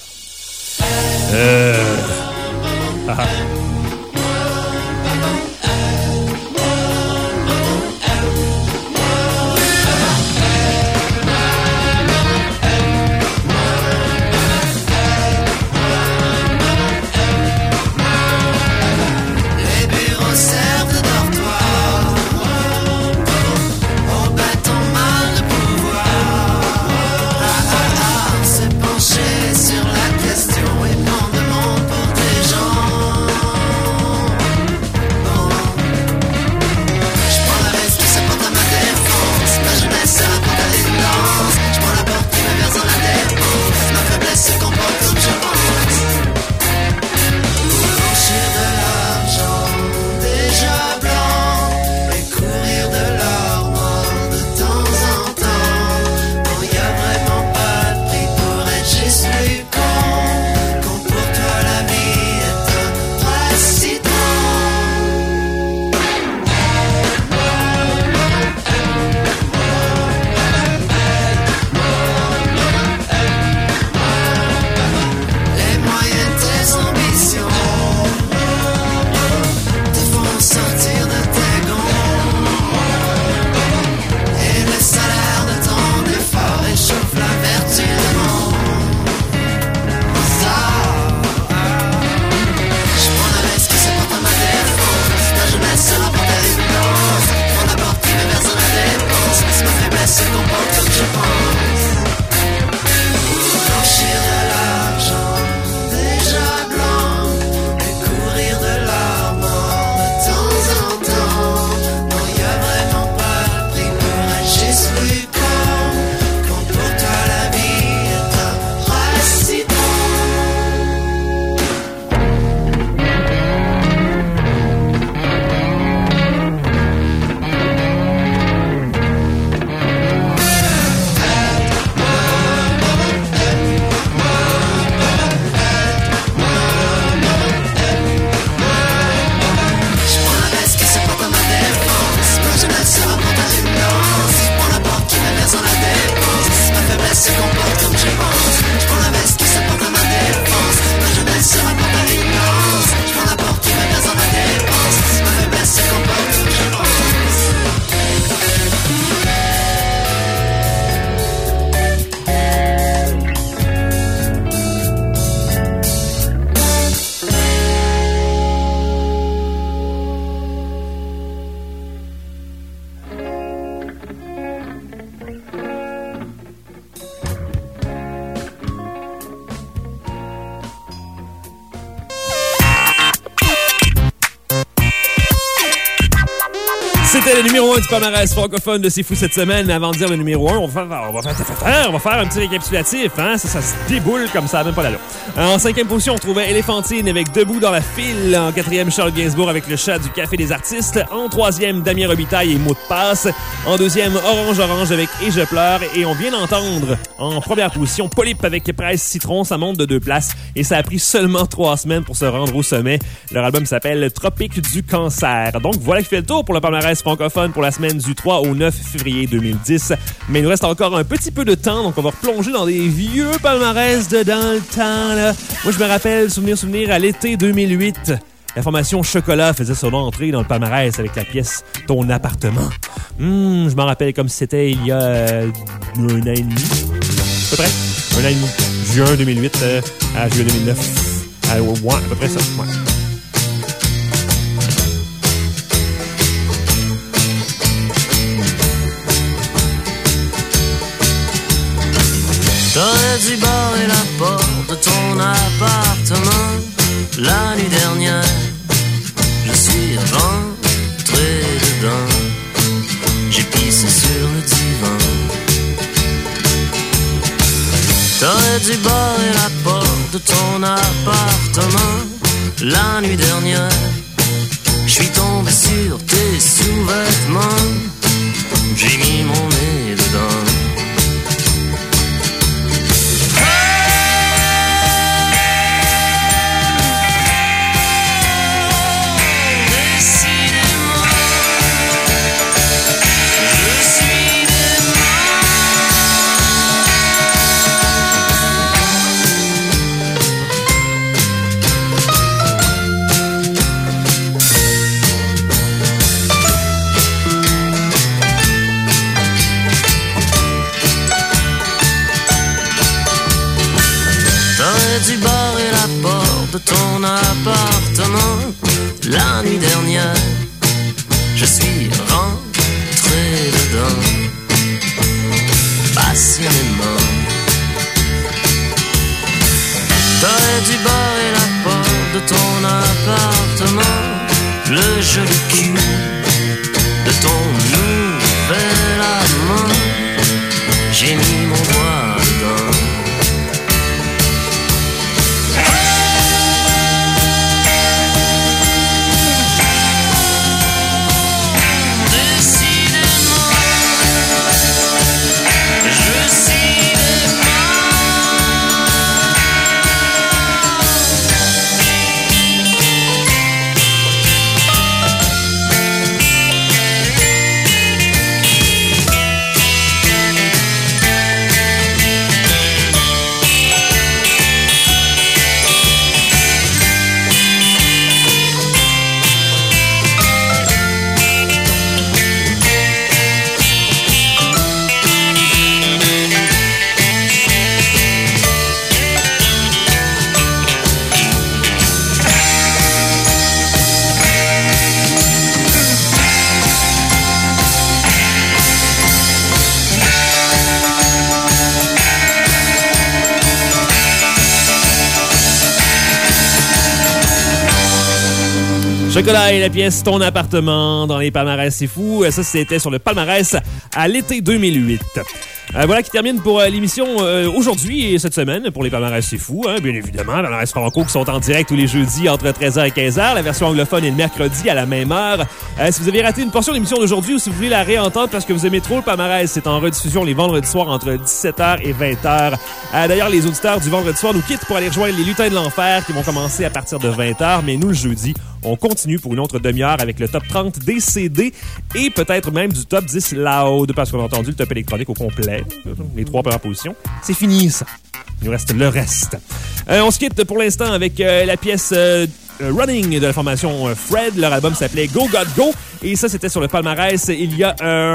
Sur la question et prendre le monde pour des gens. C'était le numéro 1 du palmarès francophone de C'est Fou cette semaine. Mais avant de dire le numéro 1, on va faire un petit récapitulatif. Hein? Ça se déboule comme ça, même pas l'allure. En 5e position, on trouvait Éléphantine avec Debout dans la file. En 4e, Charles Gainsbourg avec Le Chat du Café des Artistes. En 3e, Damien Robitaille et Mot de passe. En 2e, Orange avec Et je pleure. Et on vient d'entendre en première position Polype avec Presse Citron. Ça monte de 2 places et ça a pris seulement 3 semaines pour se rendre au sommet. Leur album s'appelle Tropique du cancer. Donc voilà qui fait le tour pour le palmarès francophone pour la semaine du 3 au 9 février 2010. Mais il nous reste encore un petit peu de temps, donc on va replonger dans des vieux palmarès de dans le temps. Là. Moi, je me rappelle, souvenir, à l'été 2008, la formation Chocolat faisait son entrée dans le palmarès avec la pièce Ton appartement. Je m'en rappelle comme si c'était il y a un an et demi. À peu près. Un an et demi. Juin 2008 à juillet 2009. Ouais, à peu près ça. Ouais. T'aurais dû barrer la porte de ton appartement la nuit dernière. Je suis rentré dedans, j'ai pissé sur le divan. T'aurais dû barrer la porte de ton appartement la nuit dernière. Je suis tombé sur tes sous-vêtements, j'ai mis mon nez dedans. Tu barrais la porte de ton appartement la nuit dernière. Je suis rentré dedans passionnément. T'aurais dû barrer la porte de ton appartement, le joli cul de ton nouvel amant. J'ai mis mon doigt dedans. Chocolat et la pièce Ton appartement dans les palmarès, c'est fou. Ça, c'était sur le palmarès à l'été 2008. Voilà qui termine pour l'émission aujourd'hui et cette semaine pour les palmarès, c'est fou. Hein, bien évidemment, palmarès franco qui sont en direct tous les jeudis entre 13h et 15h. La version anglophone est le mercredi à la même heure. Si vous avez raté une portion de l'émission d'aujourd'hui ou si vous voulez la réentendre parce que vous aimez trop le palmarès, c'est en rediffusion les vendredis soirs entre 17h et 20h. D'ailleurs, les auditeurs du vendredi soir nous quittent pour aller rejoindre les lutins de l'enfer qui vont commencer à partir de 20h. Mais nous, le jeudi, on continue pour une autre demi-heure avec le top 30 des CD et peut-être même du top 10 loud parce qu'on a entendu le top électronique au complet. Les 3 premières positions. C'est fini, ça. Il nous reste le reste. On se quitte pour l'instant avec la pièce Running de la formation Fred. Leur album s'appelait Go God Go. Et ça, c'était sur le palmarès il y a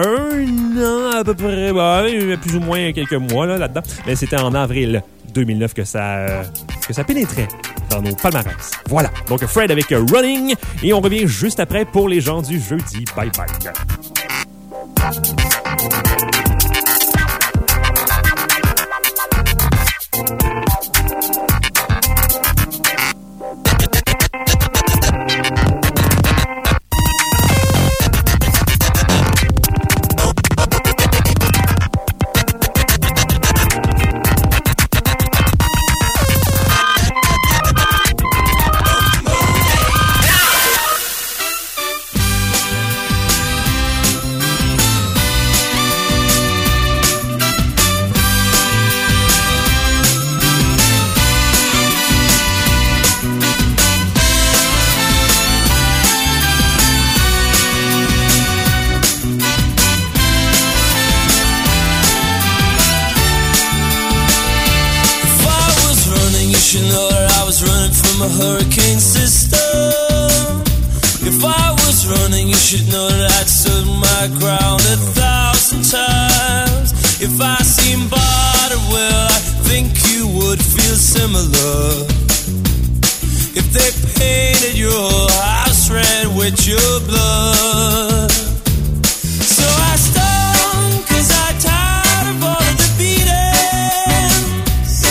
un an à peu près. Plus ou moins quelques mois là-dedans. Mais c'était en avril 2009 que ça pénétrait dans nos palmarès. Voilà. Donc Fred avec Running. Et on revient juste après pour les gens du jeudi. Bye bye. a hurricane system. If I was running, you should know that I'd stood my ground 1,000 times. If I seemed bothered, well, I think you would feel similar. If they painted your house red with your blood. So I stung, 'cause I tired of all of the beatings.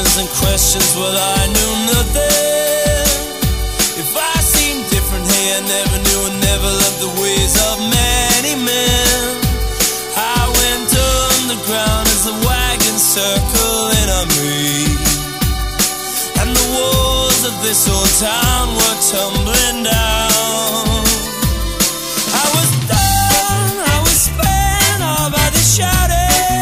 1,000 questions, well, I knew nothing. If I seemed different, hey, I never knew and never loved the ways of many men. I went underground as the wagons circling on me, and the walls of this old town were tumbling down. I was done, I was spent all by the shouting.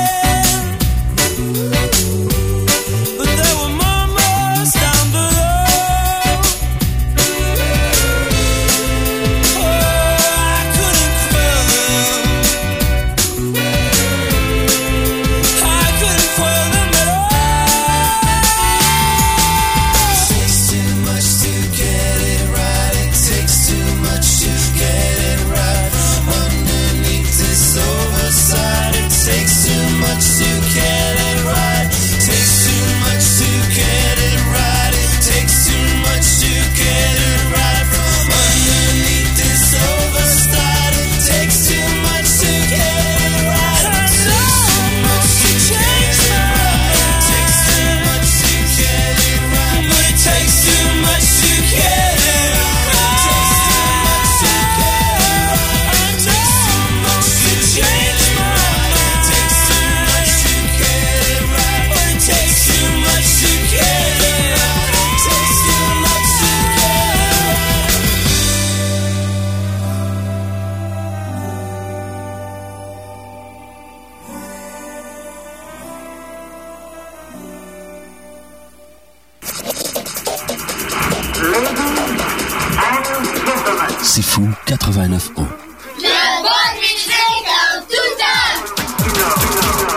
C'est fou, 89 ans. La bonne musique en tout temps!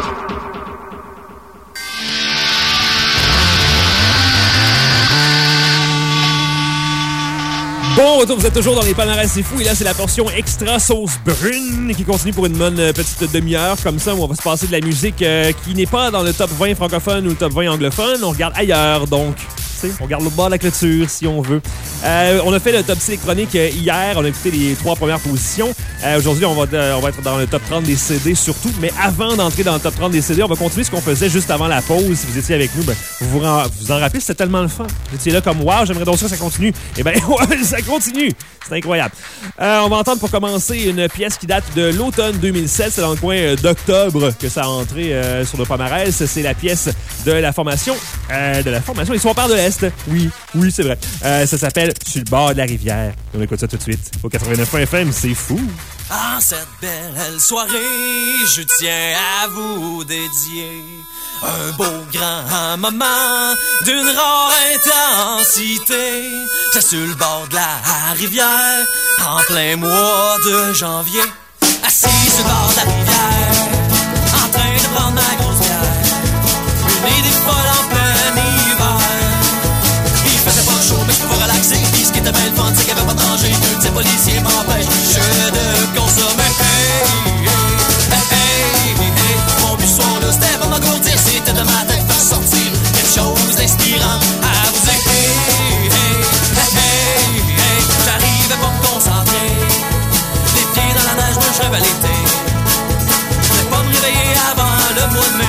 Bon retour, vous êtes toujours dans les palmarès C'est fou et là c'est la portion extra sauce brune qui continue pour une bonne petite demi-heure comme ça où on va se passer de la musique qui n'est pas dans le top 20 francophone ou le top 20 anglophone, on regarde ailleurs donc. On regarde le bas de la clôture si on veut. On a fait le top 6 électronique hier. On a écouté les 3 premières positions. Aujourd'hui, on va être dans le top 30 des CD surtout. Mais avant d'entrer dans le top 30 des CD, on va continuer ce qu'on faisait juste avant la pause. Si vous étiez avec nous, ben, vous en rappelez, c'était tellement le fun. Vous étiez là comme « Wow, j'aimerais donc ça continue. » Eh bien, ouais, ça continue. C'est incroyable. On va entendre pour commencer une pièce qui date de l'automne 2007. C'est dans le coin d'octobre que ça a entré sur le palmarès. C'est la pièce de la formation. Ils sont par de l'Est. Oui, c'est vrai. Ça s'appelle « Sur le bord de la rivière ». On écoute ça tout de suite. Au 89.1 FM, c'est fou. En cette belle soirée, je tiens à vous dédier un beau grand moment d'une rare intensité. C'est sur le bord de la rivière, en plein mois de janvier. Assis sur le bord de la rivière, en train de prendre ma grosse bière. Une idée folle en plein hiver. Il faisait pas chaud, mais je pouvais relaxer. Puis ce qui était bien le fun, c'est qu'il n'y avait pas de danger. Deux petits policiers m'empêchent de consommer. Mon but ce soir-là, c'était pas m'engourdir. C'était de ma tête faire sortir quelque chose d'inspirant à vous écrire. J'arrivais pas à me concentrer. Les pieds dans la neige, moi je rêvais l'été. Je voulais pas me réveiller avant le mois de mai.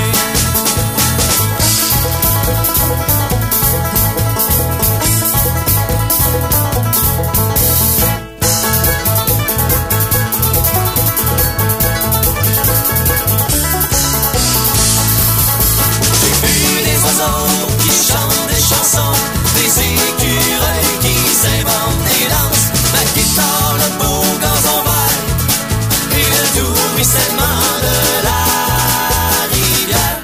Qui chantent des chansons, des écureuils qui s'inventent des danses, ma guitare, le beau gazon vert et le doux ruissellement de la rivière.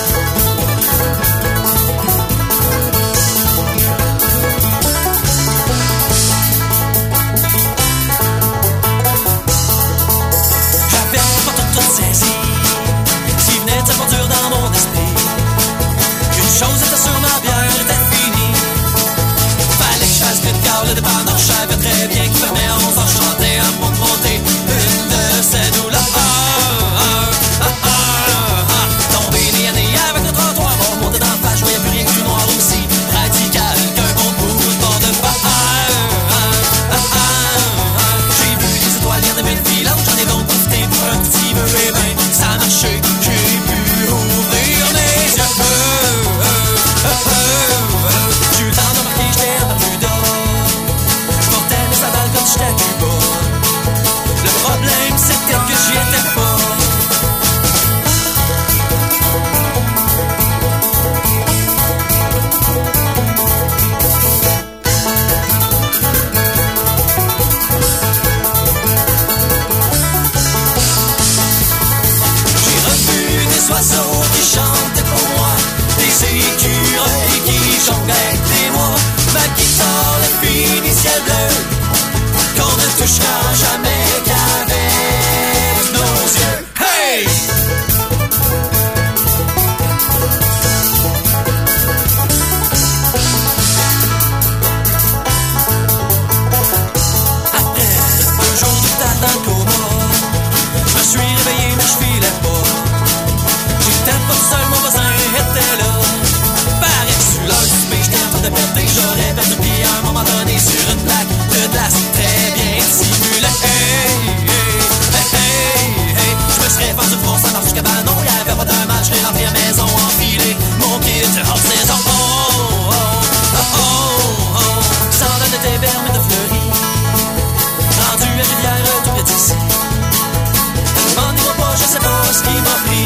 J'avais pas tout saisi ce qui venait de se produire dans mon esprit. Une chose était sûre, ma bière était finie. Fallait que je fasse vite car le dépanneur, je savais très bien qu'il fermait à 11h. Je chantais à mon monter une de ces douleurs. Tombé nez à nez avec le trottoir, on montait dans la face, je voyais plus rien que du noir aussi radical qu'un bon bout de bord de bar. J'ai vu les étoiles, y'en avait une filante, j'en ai donc profité pour un petit peu, et ben ça a marché. J'ai pu ouvrir les yeux. ciel bleu qu'on ne touchera jamais qu'avec nos yeux. Hey! Après 2 jours d'attente au coma, je me suis réveillé mais je filais pas. J'étais pas seul, mon voisin était là. Pareil que sur l'heure du souper, j'étais en train de péter. J'aurais perdu pied à un moment donné sur une plaque de glace très bien simulée. Hey, hey, hey, hey, hey. Je me serais fendu le front sans marche jusqu'à Banon. Y'avait pas d'un match, j'étais rentré à la maison enfilé mon kit hors saison. Oh, oh, oh, oh, oh. Sans donner des bermes de fleuris, rendu à Rivière tout près d'ici. Demandez-moi pas, je sais pas ce qui m'a pris.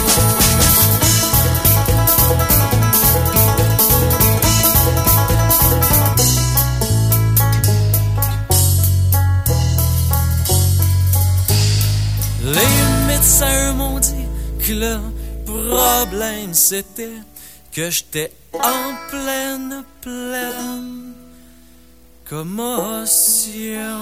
Les médecins m'ont dit que le problème c'était que j'étais en pleine commotion.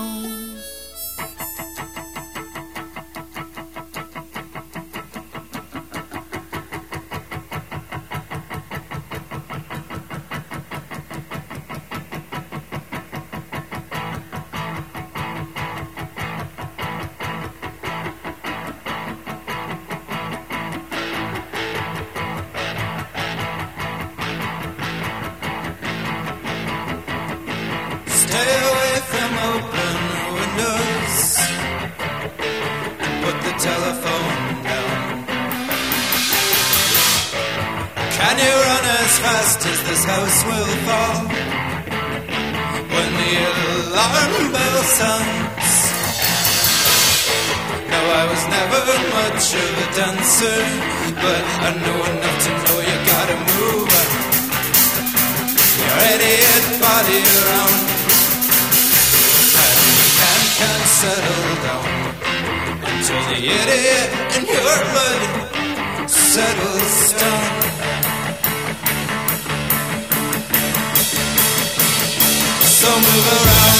Stay away from open windows and put the telephone down. Can you run as fast as this house will fall when the alarm bell sounds? No, I was never much of a dancer, but I know enough to know you gotta move your idiot body around. Can't settle down until the idiot in your blood settles down. So move around,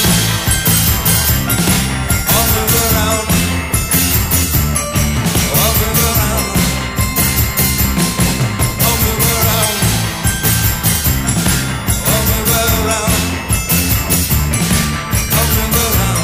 I'll move around, I'll move around, I'll move around, I'll move around, I'll move around.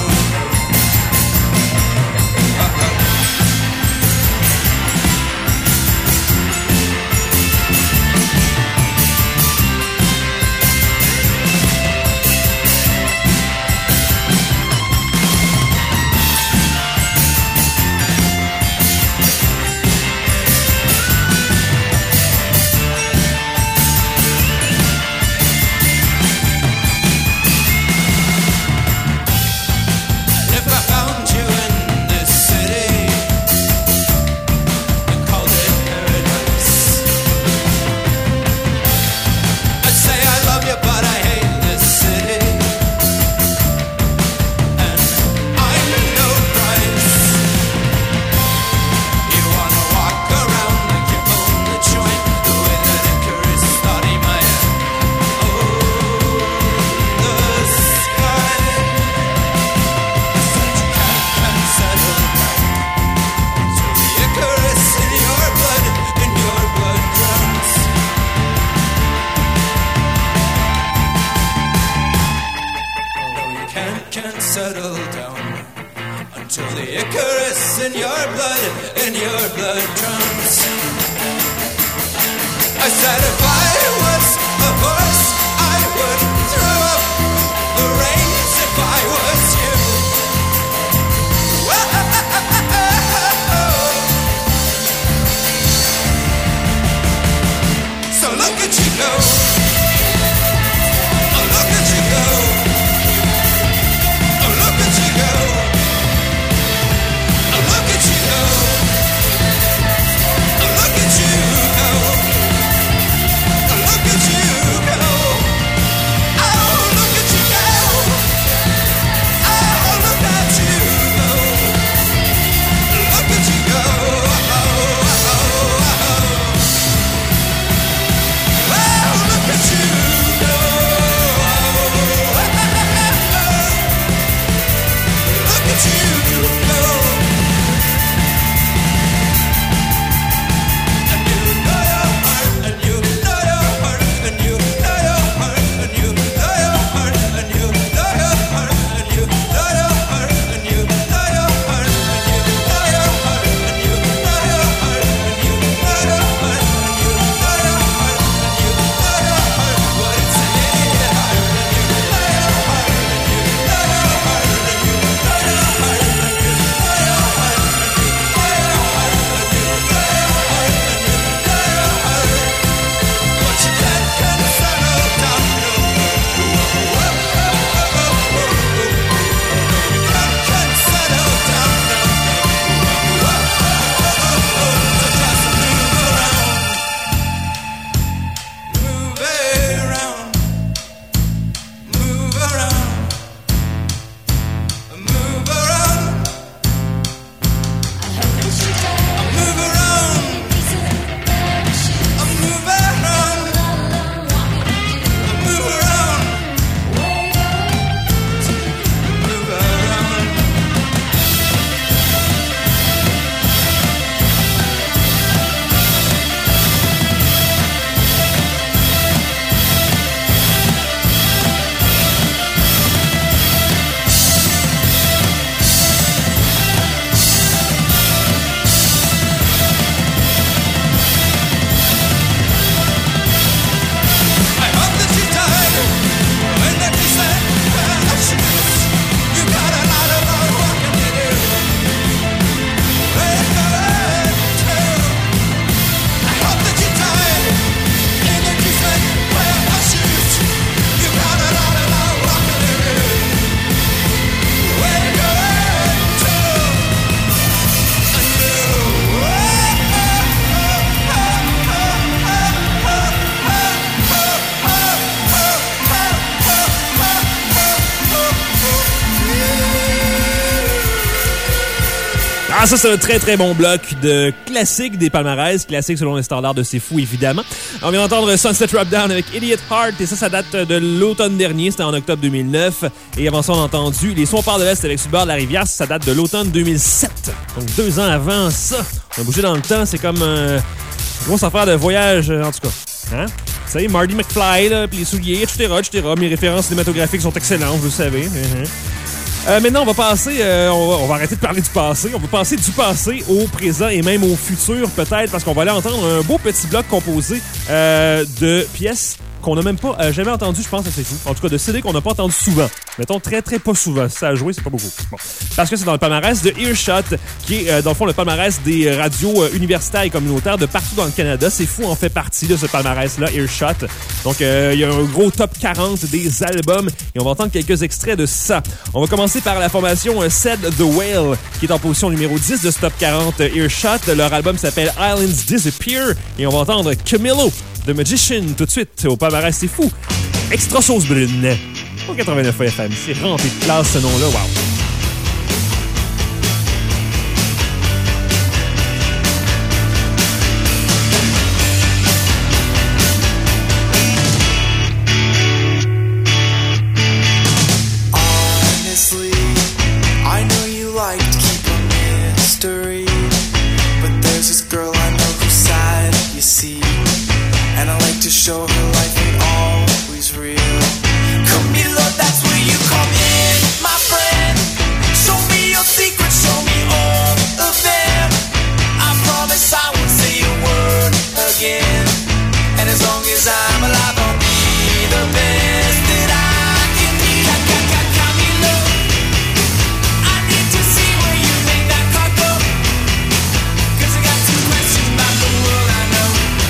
Settle down until the Icarus in your blood drowns. I said if I was a horse, I would throw up the reins if I was you. So look at you go. Look at you go. Look at you go. Look at you go. Look at you go. Look at Ah, ça, c'est un très, très bon bloc de classiques des palmarès. Classiques selon les standards de C'est Fou, évidemment. On vient d'entendre Sunset Dropdown avec Idiot Heart. Et ça date de l'automne dernier. C'était en octobre 2009. Et avant ça, on a entendu Les Sons part de l'Est avec Sur le bord de la rivière. Ça date de l'automne 2007. Donc 2 ans avant ça. On a bougé dans le temps. C'est comme une grosse affaire de voyage, en tout cas. Hein? Tu sais, Marty McFly, là, puis les souliers, etc., etc. Mes références cinématographiques sont excellentes, vous le savez. Maintenant, on va passer, on va arrêter de parler du passé. On va passer du passé au présent et même au futur, peut-être, parce qu'on va aller entendre un beau petit bloc composé de pièces qu'on n'a même pas jamais entendu, je pense, à C'est Fou. En tout cas, de CD qu'on n'a pas entendu souvent. Mettons, très, très pas souvent. Si ça a joué, c'est pas beaucoup. Bon. Parce que c'est dans le palmarès de Earshot, qui est, dans le fond, le palmarès des radios universitaires et communautaires de partout dans le Canada. C'est Fou en fait partie de ce palmarès-là, Earshot. Donc, il y a un gros top 40 des albums et on va entendre quelques extraits de ça. On va commencer par la formation Said the Whale, qui est en position numéro 10 de ce top 40 Earshot. Leur album s'appelle Islands Disappear et on va entendre Camilo, The Magician, tout de suite au palmarès C'est Fou. Extra sauce brune. Au 89 FM. C'est rempli de classe ce nom-là. Wow. Show her life ain't always real. Camilo, that's where you come in, my friend. Show me your secrets, show me all of them. I promise I won't say a word again. And as long as I'm alive, I'll be the best that I can be. Camilo, I need to see where you make that car go. 'Cause I got some questions about the world I know.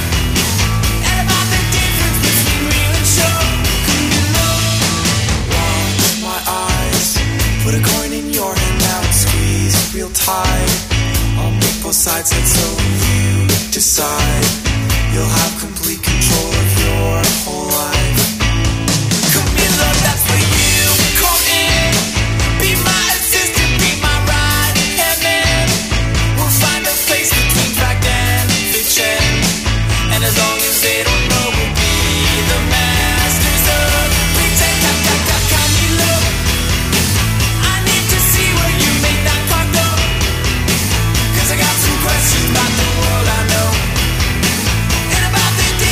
Put a coin in your hand now and squeeze real tight. I'll make both sides and so you decide. You'll have complete control of your whole life. Camilo, that's where you come in. Be my assistant, be my right-hand man. We'll find a place between fact and fiction. And as long as they don't know, we'll be the masters of pretend. Camilo, I got some questions about the world I know and about the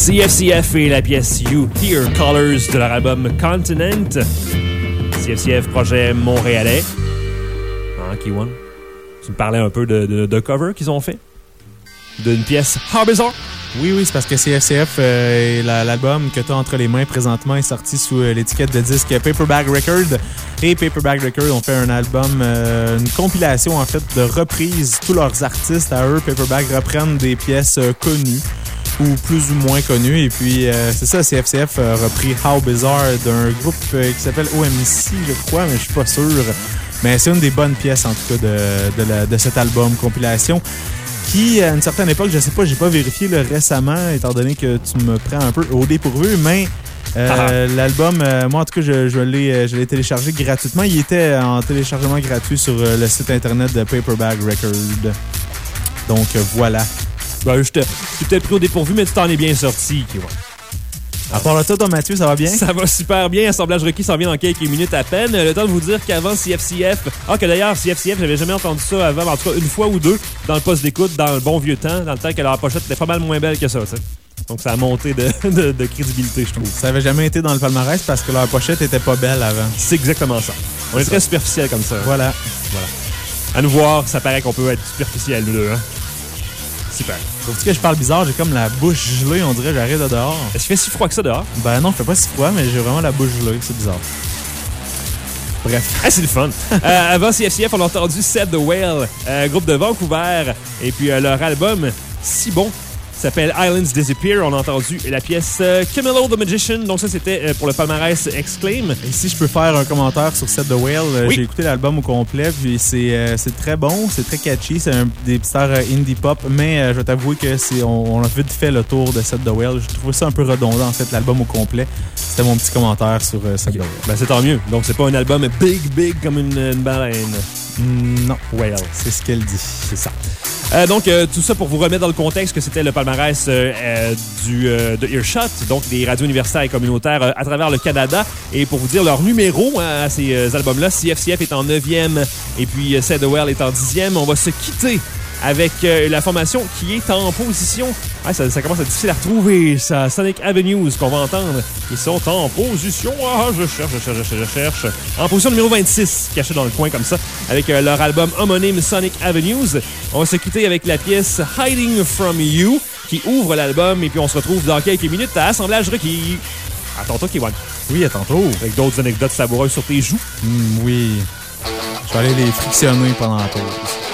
CFCF et la pièce You Hear Colors de leur album Continent. CFCF, projet montréalais. Hein, Key-One? Tu me parlais un peu de cover qu'ils ont fait? D'une pièce How Bizarre? Oui, c'est parce que CFCF, l'album que tu as entre les mains présentement est sorti sous l'étiquette de disque Paperback Record. Et Paperback Record ont fait un album, une compilation en fait de reprises. Tous leurs artistes à eux, Paperback, reprennent des pièces connues ou plus ou moins connues. Et puis, c'est ça, CFCF a repris How Bizarre d'un groupe qui s'appelle OMC, je crois, mais je suis pas sûr. Mais c'est une des bonnes pièces, en tout cas, de cet album compilation. Qui, à une certaine époque, je sais pas, j'ai pas vérifié là, récemment, étant donné que tu me prends un peu au dépourvu, mais l'album, moi en tout cas, je l'ai téléchargé gratuitement. Il était en téléchargement gratuit sur le site internet de Paperback Record. Donc voilà. Ben, je t'ai peut-être pris au dépourvu, mais tu t'en es bien sorti. Ouais. À part là, toi, Mathieu, ça va bien? Ça va super bien. Assemblage requis s'en vient dans quelques minutes à peine. Le temps de vous dire qu'avant CFCF... que d'ailleurs, CFCF, j'avais jamais entendu ça avant, en tout cas une fois ou deux, dans le poste d'écoute, dans le bon vieux temps, dans le temps que leur pochette était pas mal moins belle que ça, tu sais. Donc ça a monté de crédibilité, je trouve. Ça avait jamais été dans le palmarès parce que leur pochette était pas belle avant. C'est exactement ça. On est très superficiel comme ça. Voilà. À nous voir, ça paraît qu'on peut être superficiel, nous deux, hein? Super. Trouves-tu que je parle bizarre? J'ai comme la bouche gelée, on dirait que j'arrive de dehors. Est-ce qu'il fait si froid que ça dehors? Ben non, il fait pas si froid, mais j'ai vraiment la bouche gelée, c'est bizarre. Bref. C'est le fun. Avant CFCF, on a entendu Set the Whale, groupe de Vancouver, et puis leur album Si Bon s'appelle Islands Disappear. On a entendu la pièce Camilo the Magician. Donc ça, c'était pour le palmarès Exclaim. Et si je peux faire un commentaire sur Set the Whale, oui. J'ai écouté l'album au complet, puis c'est très bon, c'est très catchy, c'est des petites stars indie pop, mais je vais t'avouer que on a vite fait le tour de Set the Whale. Je trouvais ça un peu redondant, en fait, l'album au complet. C'était mon petit commentaire sur Set the Whale. Ben c'est tant mieux. Donc c'est pas un album big comme une baleine. Non. Whale. C'est ce qu'elle dit. C'est ça. Donc, tout ça pour vous remettre dans le contexte que c'était le palmarès de Earshot, donc des radios universitaires et communautaires à travers le Canada. Et pour vous dire leur numéro à ces albums-là, CFCF est en 9e et puis Set the Whale est en 10e. On va se quitter avec la formation qui est en position... ça commence à être difficile à retrouver, ça. Sonic Avenues, qu'on va entendre. Ils sont en position... je cherche. En position numéro 26, caché dans le coin comme ça, avec leur album homonyme Sonic Avenues. On va se quitter avec la pièce Hiding From You, qui ouvre l'album, et puis on se retrouve dans quelques minutes à Assemblage requis. À tantôt, Key-One. Oui, à tantôt. Avec d'autres anecdotes savoureuses sur tes joues. Oui. Je vais aller les frictionner pendant la pause.